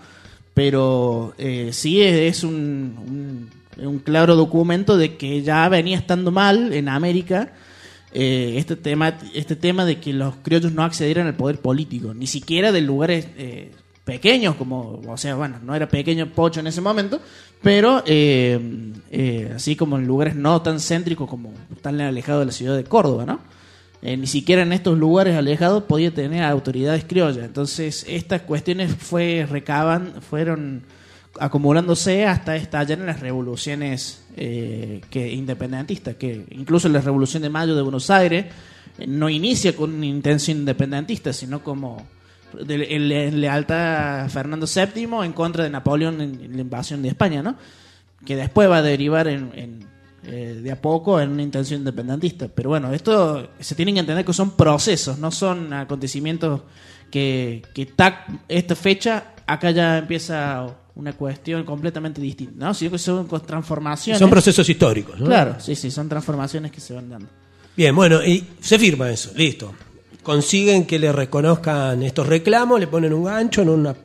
Pero eh, sí es, es un, un, un claro documento de que ya venía estando mal en América eh, este tema este tema de que los criollos no accedieran al poder político, ni siquiera de lugares eh, pequeños, como, o sea, bueno, no era pequeño Pocho en ese momento, pero eh, eh, así como en lugares no tan céntricos como tan alejados de la ciudad de Córdoba, ¿no? Eh, ni siquiera en estos lugares alejados podía tener autoridades criollas. Entonces estas cuestiones fue recaban, fueron acumulándose hasta estallar en las revoluciones eh, que independentistas, que incluso la Revolución de Mayo de Buenos Aires eh, no inicia con una intención independentista, sino como de, en, en lealtad a Fernando séptimo en contra de Napoleón en, en la invasión de España, ¿no? Que después va a derivar en, en Eh, de a poco en una intención independentista. Pero bueno, esto se tienen que entender que son procesos, no son acontecimientos que, que tac, esta fecha, acá ya empieza una cuestión completamente distinta, ¿no? Sino que son transformaciones. Son procesos históricos, ¿no? Claro, sí, sí, son transformaciones que se van dando. Bien, bueno, y se firma eso, listo. Consiguen que le reconozcan estos reclamos, le ponen un gancho en una...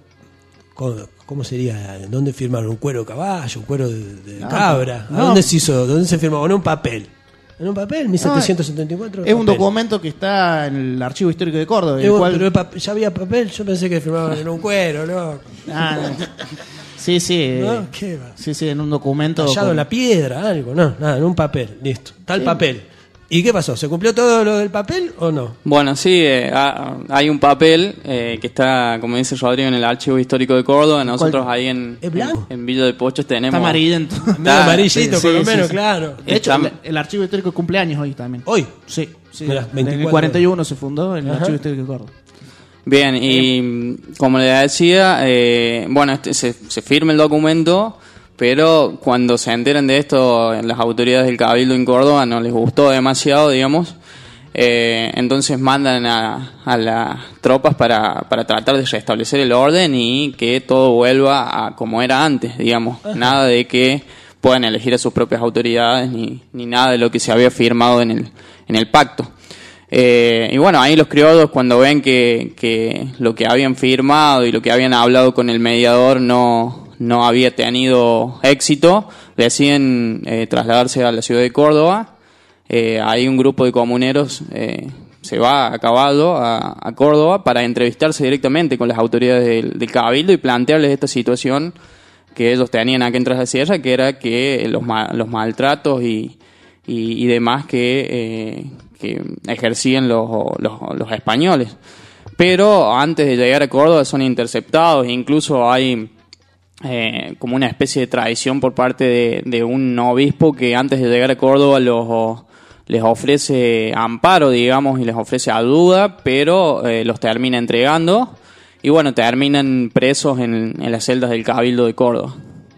¿Cómo sería? ¿Dónde firmaron? ¿Un cuero de caballo? ¿Un cuero de, de no, cabra? ¿A no. dónde se hizo? ¿Dónde se firmó? ¿En un papel? ¿En un papel? ¿mil setecientos setenta y cuatro? No, es un papel. Documento que está en el Archivo Histórico de Córdoba. El un, cual... Pero ya había papel, yo pensé que firmaban en un cuero, ¿no? Ah, no. Sí, sí. ¿No? ¿Qué va? Sí, sí, en un documento. Tallado con... en la piedra, algo, no, nada, en un papel, listo. Tal sí. papel. ¿Y qué pasó? ¿Se cumplió todo lo del papel o no? Bueno, sí, eh, hay un papel eh, que está, como dice Rodrigo, en el Archivo Histórico de Córdoba. Nosotros ahí en, en, en Villa de Pochos tenemos... Está amarillento. Está amarillito, sí, por sí, lo menos, sí, sí. Claro. De hecho, el, el Archivo Histórico cumple años hoy también. ¿Hoy? Sí. sí. Mirá, en el cuarenta y uno se fundó el Ajá. Archivo Histórico de Córdoba. Bien, y como le decía, eh, bueno, este, se, se firma el documento... Pero cuando se enteran de esto, las autoridades del Cabildo en Córdoba no les gustó demasiado, digamos. Eh, entonces mandan a, a las tropas para, para tratar de restablecer el orden y que todo vuelva a como era antes, digamos. Ajá. Nada de que puedan elegir a sus propias autoridades ni, ni nada de lo que se había firmado en el, en el pacto. Eh, y bueno, ahí los criollos, cuando ven que, que lo que habían firmado y lo que habían hablado con el mediador no... no había tenido éxito, deciden eh, trasladarse a la ciudad de Córdoba. Eh, ahí un grupo de comuneros eh, se va a caballo a, a Córdoba para entrevistarse directamente con las autoridades del, del Cabildo y plantearles esta situación que ellos tenían acá en Tras la Sierra, que era que los, ma- los maltratos y, y, y demás que, eh, que ejercían los, los, los españoles. Pero antes de llegar a Córdoba son interceptados, incluso hay... Eh, como una especie de tradición por parte de, de un obispo que antes de llegar a Córdoba los, les ofrece amparo, digamos, y les ofrece ayuda, pero eh, los termina entregando y bueno, terminan presos en, en las celdas del Cabildo de Córdoba.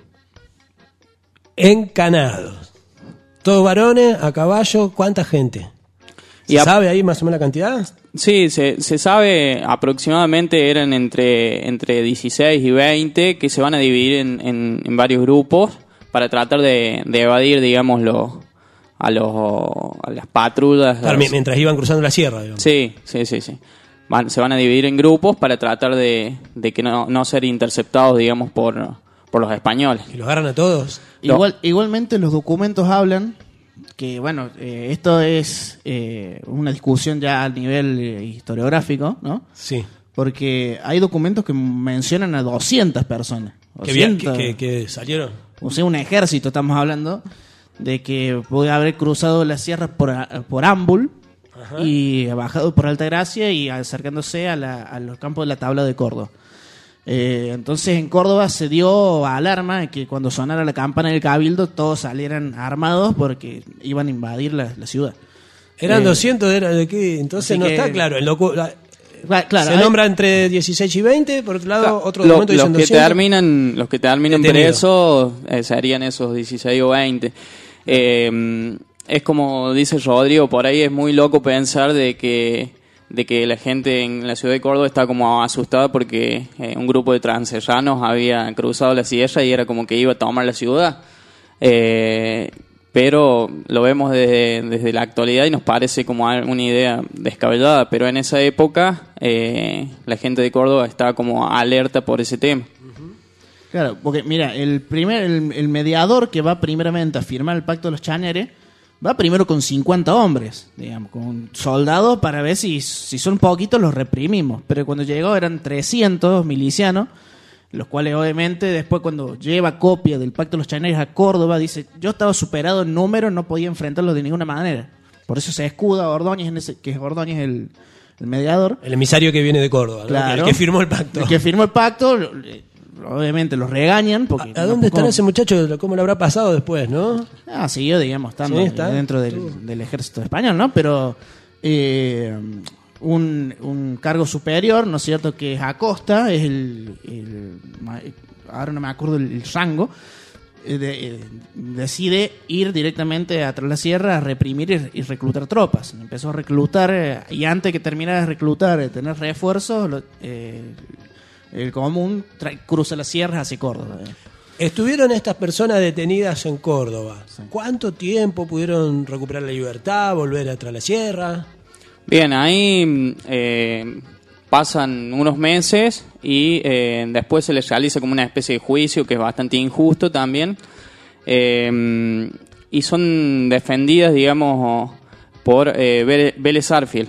Encanados. Todos varones, a caballo, ¿cuánta gente? ¿Se a... sabe ahí más o menos la cantidad? Sí, se, se sabe aproximadamente eran entre, entre dieciséis y veinte que se van a dividir en, en, en varios grupos para tratar de, de evadir, digamos, los, a, los, a las patrullas. Claro, las... mientras iban cruzando la sierra, digamos. Sí, sí, sí, sí. Van, se van a dividir en grupos para tratar de, de que no, no ser interceptados, digamos, por, por los españoles. ¿Y los agarran a todos? Igual, igualmente los documentos hablan que, bueno, eh, esto es eh, una discusión ya a nivel eh, historiográfico, ¿no? Sí. Porque hay documentos que mencionan a doscientas personas. Que, bien, que, que, que salieron. O sea, un ejército, estamos hablando, de que puede haber cruzado las sierras por, por Ámbul. Ajá. Y bajado por Altagracia y acercándose a, la, a los campos de la Tabla de Córdoba. Eh, entonces en Córdoba se dio alarma de que cuando sonara la campana del Cabildo todos salieran armados porque iban a invadir la, la ciudad. Eran eh, doscientos, era de qué, entonces no que, está claro. El loco, la, claro, se hay, nombra entre dieciséis y veinte, por otro lado, claro, otro lo, documento los dicen que doscientos. terminan, los que terminan Detenido. presos eh, serían esos dieciséis o veinte. Eh, es como dice Rodrigo, por ahí es muy loco pensar de que de que la gente en la ciudad de Córdoba está como asustada porque eh, un grupo de transerranos había cruzado la sierra y era como que iba a tomar la ciudad. Eh, pero lo vemos desde, desde la actualidad y nos parece como una idea descabellada, pero en esa época eh, la gente de Córdoba estaba como alerta por ese tema. Claro, porque mira, el primer el, el mediador que va primeramente a firmar el pacto de los Chañares va primero con cincuenta hombres, digamos, con soldados para ver si, si son poquitos los reprimimos. Pero cuando llegó eran trescientos milicianos, los cuales obviamente después cuando lleva copia del Pacto de los Chañares a Córdoba, dice, yo estaba superado en número, no podía enfrentarlos de ninguna manera. Por eso se escuda a Ordóñez, en ese, que Ordóñez es el, el mediador. El emisario que viene de Córdoba, ¿no? Claro, El que firmó el pacto. El que firmó el pacto, obviamente los regañan. Porque ¿A, a dónde estará ese muchacho? ¿Cómo lo habrá pasado después, no? Ah, sí, yo digamos, estando sí, está dentro del, del ejército español, ¿no? Pero eh, un, un cargo superior, ¿no es cierto?, que es Acosta, es el, el ahora no me acuerdo el, el rango, eh, de, eh, decide ir directamente a Tras la Sierra a reprimir y, y reclutar tropas. Empezó a reclutar, eh, y antes que terminara de reclutar, eh, tener refuerzos, lo, eh, el común tra- cruza las sierras hacia Córdoba. Eh. Estuvieron estas personas detenidas en Córdoba. Sí. ¿Cuánto tiempo pudieron recuperar la libertad, volver a Tras la Sierra? Bien, ahí eh, pasan unos meses y eh, después se les realiza como una especie de juicio que es bastante injusto también. Eh, y son defendidas, digamos, por eh, Vélez Arfield.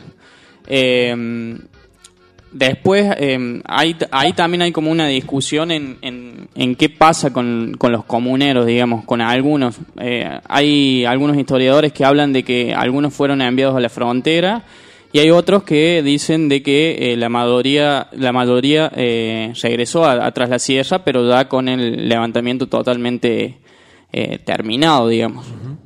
Eh, Después, eh, ahí, ahí también hay como una discusión en, en, en qué pasa con, con los comuneros, digamos, con algunos. Eh, hay algunos historiadores que hablan de que algunos fueron enviados a la frontera y hay otros que dicen de que eh, la mayoría, la mayoría eh, regresó a, a Tras la Sierra, pero ya con el levantamiento totalmente eh, terminado, digamos.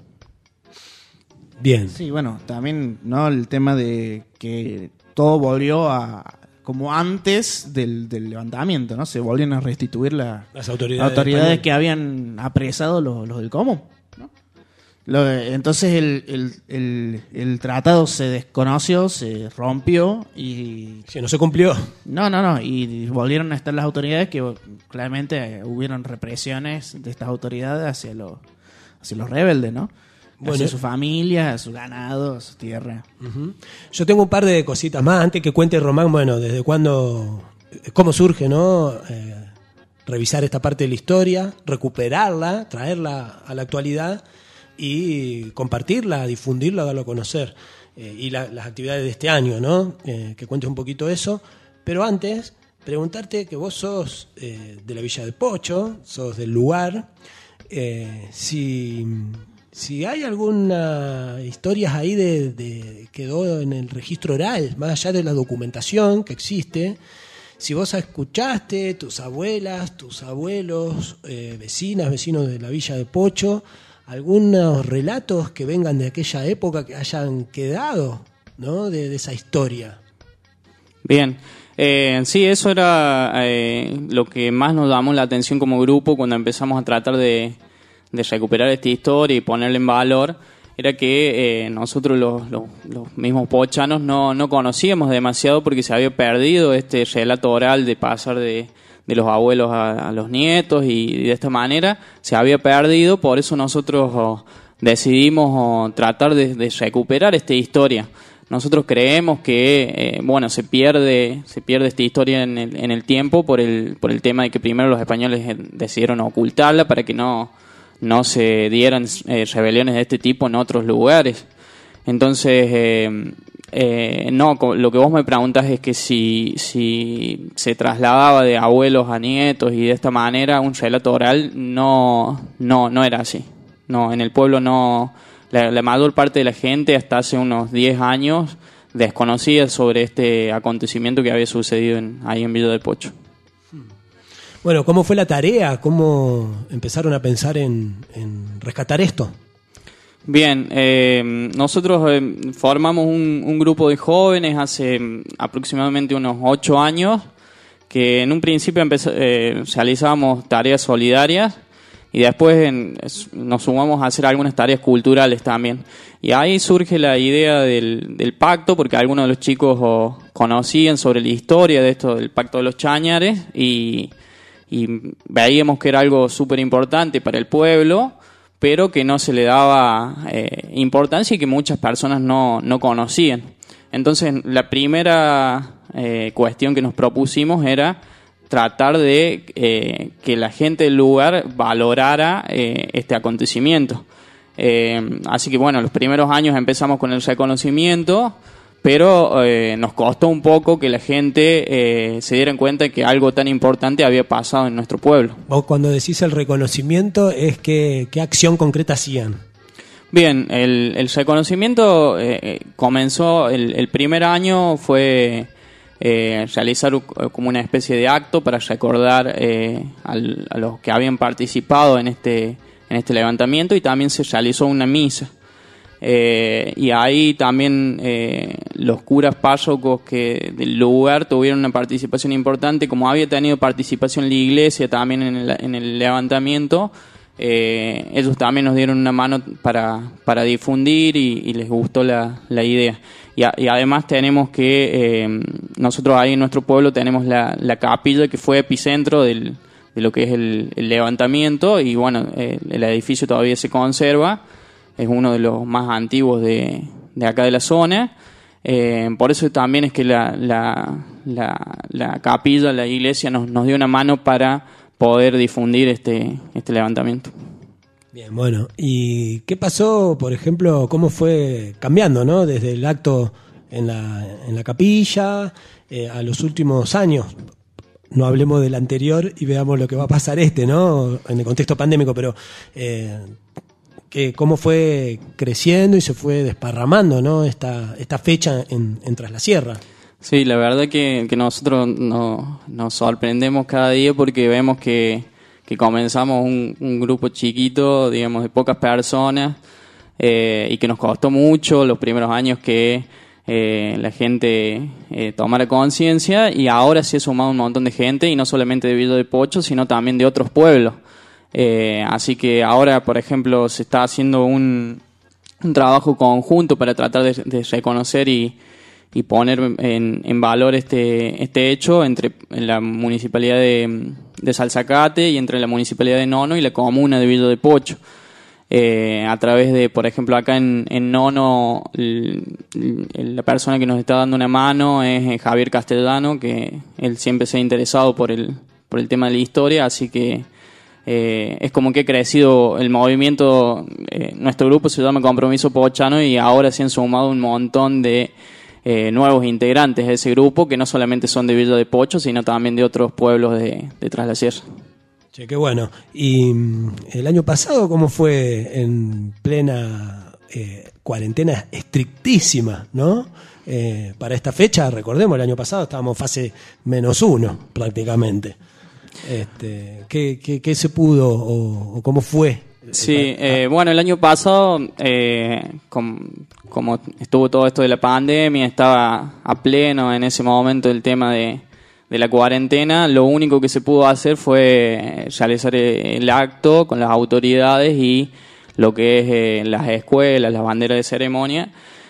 Bien. Sí, bueno, también, ¿no?, el tema de que todo volvió a... como antes del, del levantamiento, ¿no? Se volvieron a restituir la, las autoridades, autoridades que habían apresado los, los del común, ¿no? Lo, entonces el, el, el, el tratado se desconoció, se rompió y... Sí, no se cumplió. No, no, no. Y volvieron a estar las autoridades que claramente hubieron represiones de estas autoridades hacia los, hacia los rebeldes, ¿no? Bueno, hacia su familia, a su ganado, a su tierra. Uh-huh. Yo tengo un par de cositas más antes que cuente Román, bueno, desde cuándo, cómo surge, ¿no? Eh, revisar esta parte de la historia, recuperarla, traerla a la actualidad y compartirla, difundirla, darlo a conocer. Eh, y la, las actividades de este año, ¿no? Eh, que cuentes un poquito eso. Pero antes, preguntarte que vos sos eh, de la Villa de Pocho, sos del lugar, eh, si... Si hay alguna historias ahí de, de quedó en el registro oral, más allá de la documentación que existe, si vos escuchaste, tus abuelas, tus abuelos, eh, vecinas, vecinos de la Villa de Pocho, algunos relatos que vengan de aquella época que hayan quedado, ¿no?, de, de esa historia. Bien, eh, sí, eso era eh, lo que más nos llamó la atención como grupo cuando empezamos a tratar de de recuperar esta historia y ponerla en valor, era que eh, nosotros los, los, los mismos pochanos no, no conocíamos demasiado porque se había perdido este relato oral de pasar de, de los abuelos a, a los nietos y, y de esta manera se había perdido, por eso nosotros oh, decidimos oh, tratar de, de recuperar esta historia. Nosotros creemos que eh, bueno se pierde se pierde esta historia en el, en el tiempo por el, por el tema de que primero los españoles decidieron ocultarla para que no no se dieran eh, rebeliones de este tipo en otros lugares. Entonces, eh, eh, no, lo que vos me preguntás es que si, si se trasladaba de abuelos a nietos y de esta manera un relato oral, no, no, no era así. No, en el pueblo no, la, la mayor parte de la gente hasta hace unos diez años desconocía sobre este acontecimiento que había sucedido en, ahí en Villa de Pocho. Bueno, ¿cómo fue la tarea? ¿Cómo empezaron a pensar en, en rescatar esto? Bien, eh, nosotros eh, formamos un, un grupo de jóvenes hace aproximadamente unos ocho años, que en un principio empezó, eh, realizábamos tareas solidarias y después en, nos sumamos a hacer algunas tareas culturales también. Y ahí surge la idea del, del pacto, porque algunos de los chicos oh, conocían sobre la historia de esto del pacto de los Chañares y, y veíamos que era algo súper importante para el pueblo, pero que no se le daba eh, importancia y que muchas personas no, no conocían. Entonces, la primera eh, cuestión que nos propusimos era tratar de eh, que la gente del lugar valorara eh, este acontecimiento. Eh, así que, bueno, los primeros años empezamos con el reconocimiento, pero eh, nos costó un poco que la gente eh, se diera cuenta que algo tan importante había pasado en nuestro pueblo. Vos cuando decís el reconocimiento, es que, ¿qué acción concreta hacían? Bien, el, el reconocimiento eh, comenzó, el, el primer año fue eh, realizar como una especie de acto para recordar eh, al, a los que habían participado en este, en este levantamiento, y también se realizó una misa. Eh, y ahí también eh, los curas párrocos que del lugar tuvieron una participación importante, como había tenido participación la iglesia también en el, en el levantamiento. Eh, ellos también nos dieron una mano para, para difundir y, y les gustó la, la idea. Y, a, y además tenemos que, eh, nosotros ahí en nuestro pueblo tenemos la, la capilla que fue epicentro del, de lo que es el, el levantamiento, y bueno, eh, el edificio todavía se conserva. Es uno de los más antiguos de, de acá de la zona. Eh, por eso también es que la, la, la, la capilla, la iglesia nos, nos dio una mano para poder difundir este, este levantamiento. Bien, bueno. ¿Y qué pasó, por ejemplo, cómo fue cambiando, ¿no? Desde el acto en la, en la capilla eh, a los últimos años? No hablemos del anterior y veamos lo que va a pasar este, ¿no? En el contexto pandémico, pero... Eh, que cómo fue creciendo y se fue desparramando, ¿no? Esta, esta fecha en, en Tras la Sierra. Sí, la verdad que, que nosotros no, nos sorprendemos cada día porque vemos que, que comenzamos un, un grupo chiquito, digamos, de pocas personas, eh, y que nos costó mucho los primeros años que eh, la gente eh, tomara conciencia, y ahora se ha sumado un montón de gente, y no solamente de Villa de Pocho, sino también de otros pueblos. Eh, así que ahora, por ejemplo, se está haciendo un, un trabajo conjunto para tratar de, de reconocer y, y poner en, en valor este, este hecho entre la municipalidad de, de Salzacate y entre la municipalidad de Nono y la comuna de Villa de Pocho. Eh, a través de, por ejemplo, acá en, en Nono, el, el, la persona que nos está dando una mano es Javier Castellano, que él siempre se ha interesado por el, por el tema de la historia, así que Eh, es como que ha crecido el movimiento. Eh, nuestro grupo se llama Compromiso Pochano, y ahora se han sumado un montón de eh, nuevos integrantes de ese grupo, que no solamente son de Villa de Pocho, sino también de otros pueblos de, de Tras la Sierra. Che, qué bueno. ¿Y el año pasado cómo fue en plena eh, cuarentena estrictísima, ¿no? Eh, para esta fecha, recordemos, el año pasado estábamos fase menos uno prácticamente. Este, ¿qué, qué, ¿Qué se pudo o, o cómo fue? Sí, eh, bueno, el año pasado, eh, com, como estuvo todo esto de la pandemia, estaba a pleno en ese momento el tema de, de la cuarentena, lo único que se pudo hacer fue realizar el acto con las autoridades y lo que es eh, las escuelas, las banderas de ceremonia,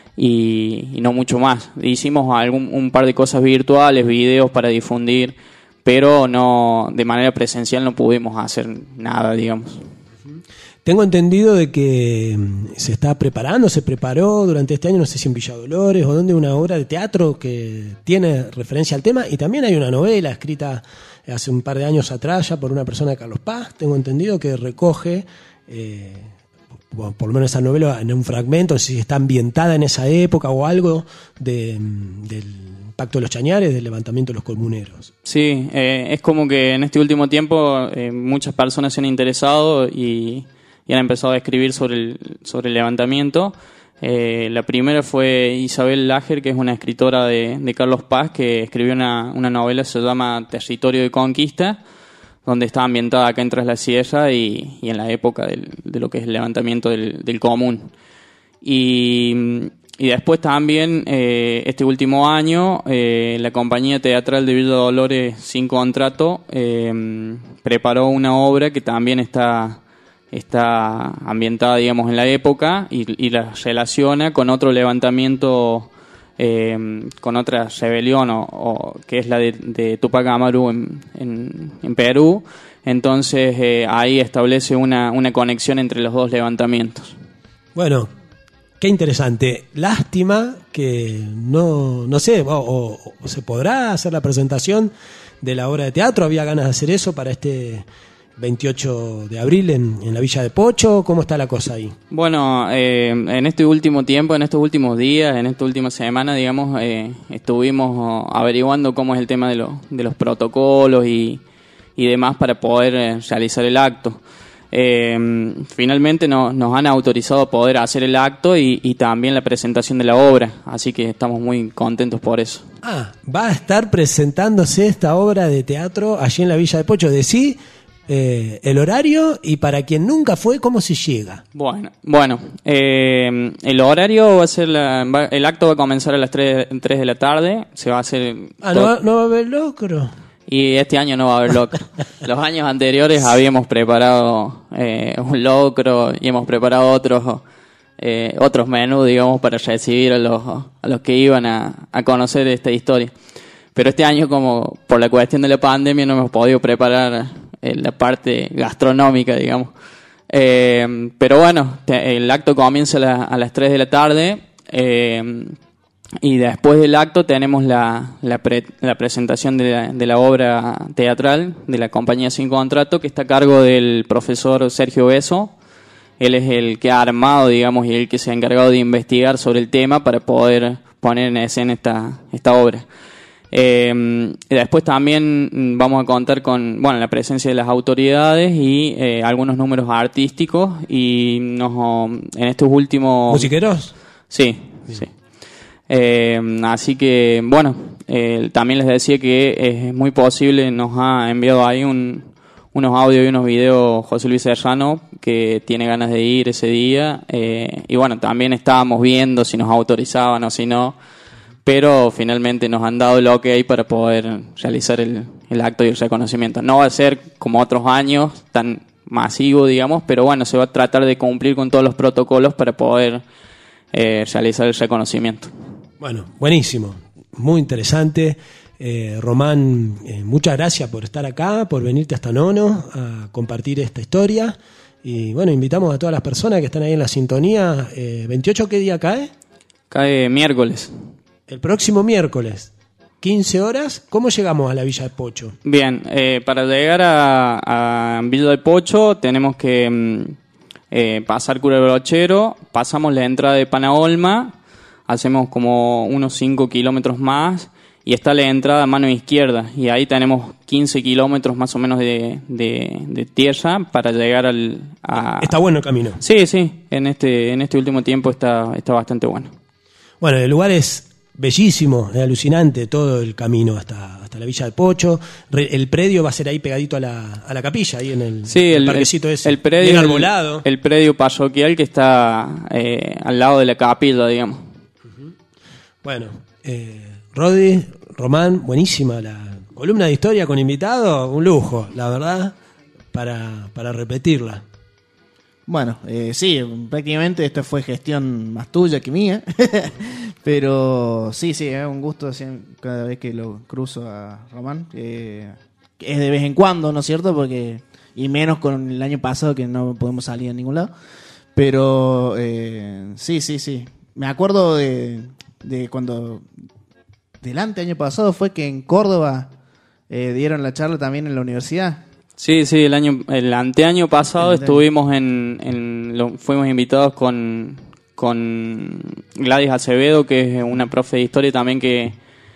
y, y no mucho más. Hicimos algún, un par de cosas virtuales, videos para difundir, pero no, de manera presencial no pudimos hacer nada, digamos. Tengo entendido de que se está preparando, se preparó durante este año, no sé si en Villa Dolores o donde, una obra de teatro que tiene referencia al tema, y también hay una novela escrita hace un par de años atrás ya por una persona de Carlos Paz, tengo entendido, que recoge, eh, por, por lo menos esa novela en un fragmento, no sé si está ambientada en esa época o algo de, del Pacto de los Chañares, del levantamiento de los comuneros. Sí, eh, es como que en este último tiempo eh, muchas personas se han interesado y, y han empezado a escribir sobre el, sobre el levantamiento. Eh, la primera fue Isabel Lager, que es una escritora de, de Carlos Paz, que escribió una, una novela que se llama Territorio de Conquista, donde está ambientada acá en Tras la Sierra y, y en la época del, de lo que es el levantamiento del, del común. Y, y después también, eh, este último año, eh, la compañía teatral de Villa Dolores sin contrato eh, preparó una obra que también está, está ambientada, digamos, en la época y, y la relaciona con otro levantamiento, eh, con otra rebelión, o, o, que es la de, de Tupac Amaru en, en, en Perú. Entonces eh, ahí establece una, una conexión entre los dos levantamientos. Bueno, qué interesante. Lástima que no, no sé, o, o, o se podrá hacer la presentación de la obra de teatro. Había ganas de hacer eso para este veintiocho de abril en, en la Villa de Pocho. ¿Cómo está la cosa ahí? Bueno, eh, en este último tiempo, en estos últimos días, en esta última semana, digamos, eh, estuvimos averiguando cómo es el tema de, lo, de los protocolos y, y demás para poder eh, realizar el acto. Eh, finalmente no, nos han autorizado a poder hacer el acto y, y también la presentación de la obra, así que estamos muy contentos por eso. Ah, va a estar presentándose esta obra de teatro allí en la Villa de Pocho. Decí eh, el horario y para quien nunca fue, ¿cómo se llega? Bueno, bueno eh, el horario va a ser, la, va, el acto va a comenzar a las tres de la tarde, se va a hacer... Ah, ¿no va, no va a haber locro? Y este año no va a haber locro. Los años anteriores habíamos preparado eh, un locro y hemos preparado otros eh, otros menús, digamos, para recibir a los a los que iban a, a conocer esta historia. Pero este año, como por la cuestión de la pandemia, no hemos podido preparar eh, la parte gastronómica, digamos. Eh, pero bueno, te, el acto comienza a, la, a las tres de la tarde. Eh, Y después del acto tenemos la, la, pre, la presentación de la, de la obra teatral de la compañía sin contrato, que está a cargo del profesor Sergio Beso. Él es el que ha armado, digamos, y el que se ha encargado de investigar sobre el tema para poder poner en escena esta, esta obra. Eh, y después también vamos a contar con, bueno, la presencia de las autoridades y eh, algunos números artísticos. Y nos, en estos últimos... ¿Musiqueros? Sí, Bien. sí. Eh, así que, bueno, eh, también les decía que es muy posible, nos ha enviado ahí un, unos audios y unos videos José Luis Serrano, que tiene ganas de ir ese día, eh, y bueno, también estábamos viendo si nos autorizaban o si no, pero finalmente nos han dado el ok para poder realizar el, el acto y el reconocimiento. No va a ser como otros años tan masivo, digamos, pero bueno, se va a tratar de cumplir con todos los protocolos para poder eh, realizar el reconocimiento. Bueno, buenísimo, muy interesante. Eh, Román, eh, muchas gracias por estar acá, por venirte hasta Nono a compartir esta historia. Y bueno, invitamos a todas las personas que están ahí en la sintonía. Eh, ¿veintiocho qué día cae? Cae miércoles. El próximo miércoles, quince horas. ¿Cómo llegamos a la Villa de Pocho? Bien, eh, para llegar a, a Villa de Pocho tenemos que eh, pasar Cura Brochero, pasamos la entrada de Panaolma, hacemos como unos cinco kilómetros más y está la entrada a mano izquierda y ahí tenemos quince kilómetros más o menos de, de, de tierra para llegar al... A... Está bueno el camino. Sí, sí, en este, en este último tiempo está, está bastante bueno. Bueno, el lugar es bellísimo, es alucinante todo el camino hasta, hasta la Villa de Pocho. Re, el predio va a ser ahí pegadito a la, a la capilla, ahí en el, sí, el, el parquecito ese. El predio, bien arbolado. El, el predio parroquial que está eh, al lado de la capilla, digamos. Bueno, eh, Rodi, Román, buenísima la columna de historia con invitado, un lujo, la verdad, para, para repetirla. Bueno, eh, sí, prácticamente esta fue gestión más tuya que mía, pero sí, sí, es un gusto cada vez que lo cruzo a Román, eh, es de vez en cuando, ¿no es cierto? Porque y menos con el año pasado que no podemos salir a ningún lado, pero eh, sí, sí, sí, me acuerdo de... de cuando del año pasado fue que en Córdoba eh, dieron la charla también en la universidad. Sí, sí, el año el anteaño pasado el estuvimos en, en lo, fuimos invitados con con Gladys Acevedo, que es una profe de historia también que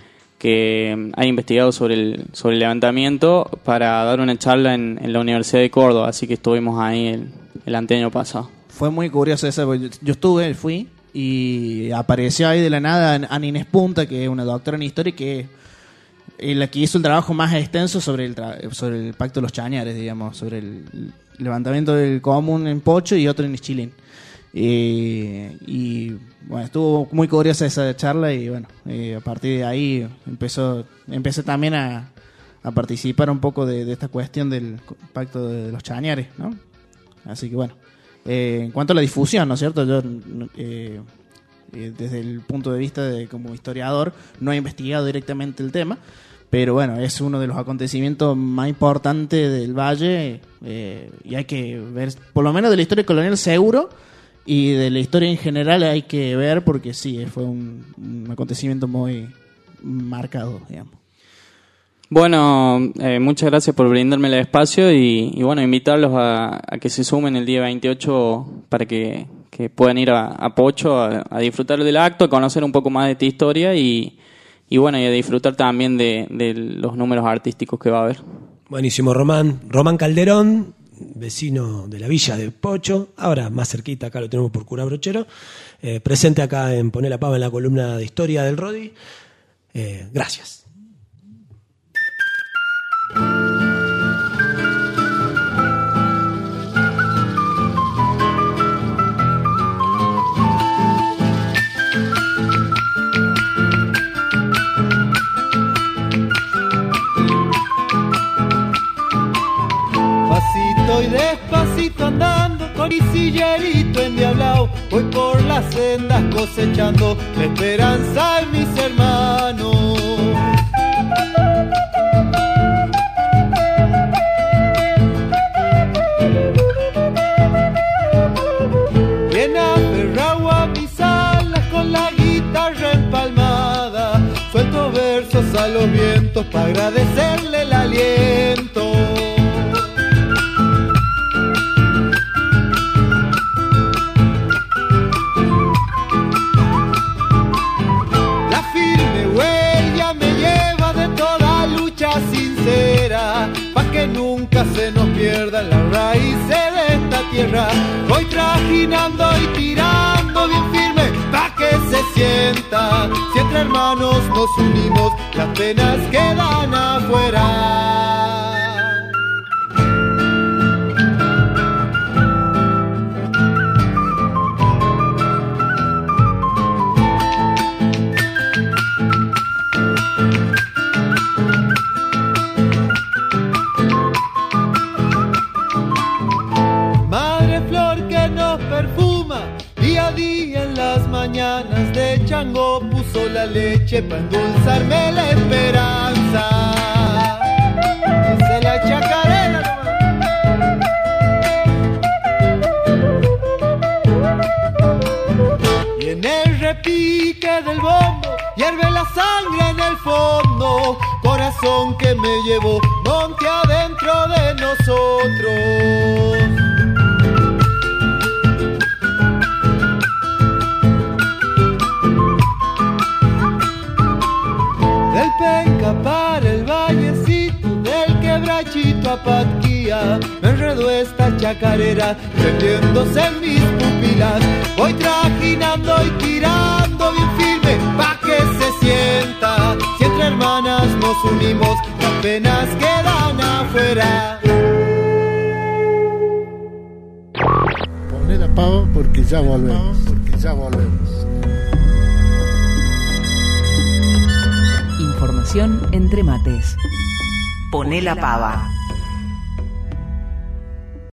que ha investigado sobre el sobre el levantamiento, para dar una charla en, en la Universidad de Córdoba, así que estuvimos ahí el, el anteaño pasado. Fue muy curioso eso, porque yo estuve, fui y apareció ahí de la nada Ana Inés Punta, que es una doctora en historia que la que hizo el trabajo más extenso sobre el, tra- sobre el Pacto de los Chañares, digamos, sobre el levantamiento del común en Pocho y otro en Ischilín. Eh, y bueno, estuvo muy curiosa esa charla y bueno, eh, a partir de ahí empezó empecé también a, a participar un poco de, de esta cuestión del Pacto de los Chañares, ¿no? Así que bueno, eh, en cuanto a la difusión, ¿no es cierto? Yo eh, eh, desde el punto de vista de como historiador no he investigado directamente el tema, pero bueno, es uno de los acontecimientos más importantes del Valle, eh, y hay que ver, por lo menos de la historia colonial seguro, y de la historia en general hay que ver porque sí, fue un, un acontecimiento muy marcado, digamos. Bueno, eh, muchas gracias por brindarme el espacio y, y bueno, invitarlos a, a que se sumen el día veintiocho para que, que puedan ir a, a Pocho a, a disfrutar del acto, a conocer un poco más de esta historia y, y bueno, y a disfrutar también de, de los números artísticos que va a haber. Buenísimo, Román. Román Calderón, vecino de la villa de Pocho, ahora más cerquita, acá lo tenemos por Cura Brochero, eh, presente acá en Poné la Pava en la columna de historia del Rodi. Eh, gracias. Pasito y despacito andando con mi sillerito endiablao, voy por las sendas cosechando la esperanza en mis hermanos. Bien aferrado a mis alas con la guitarra empalmada, suelto versos a los vientos para agradecerle el aliento. La firme huella me lleva de toda lucha sincera, pa' que nunca se nos pierdan las raíces de esta tierra. Voy trajinando y tirando bien firme pa' que se sienta, si entre hermanos nos unimos las penas quedan afuera. Madre flor que nos perfuma día a día en las mañanas, de chango puso la leche para endulzarme la esperanza. Dice la chacarera nomás. Y en el repique del bombo hierve la sangre en el fondo, corazón que me llevó monte adentro de nosotros. Del Penca para el vallecito, del Quebrachito a Patquía, me enredó esta chacarera, prendiéndose en mis pupilas. Voy trajinando y tirando bien firme, pa' que se sienta, si entre hermanas nos unimos, las penas quedan afuera. Poné la pava porque ya volvemos, porque ya volvemos. Información entre mates. Poné la pava.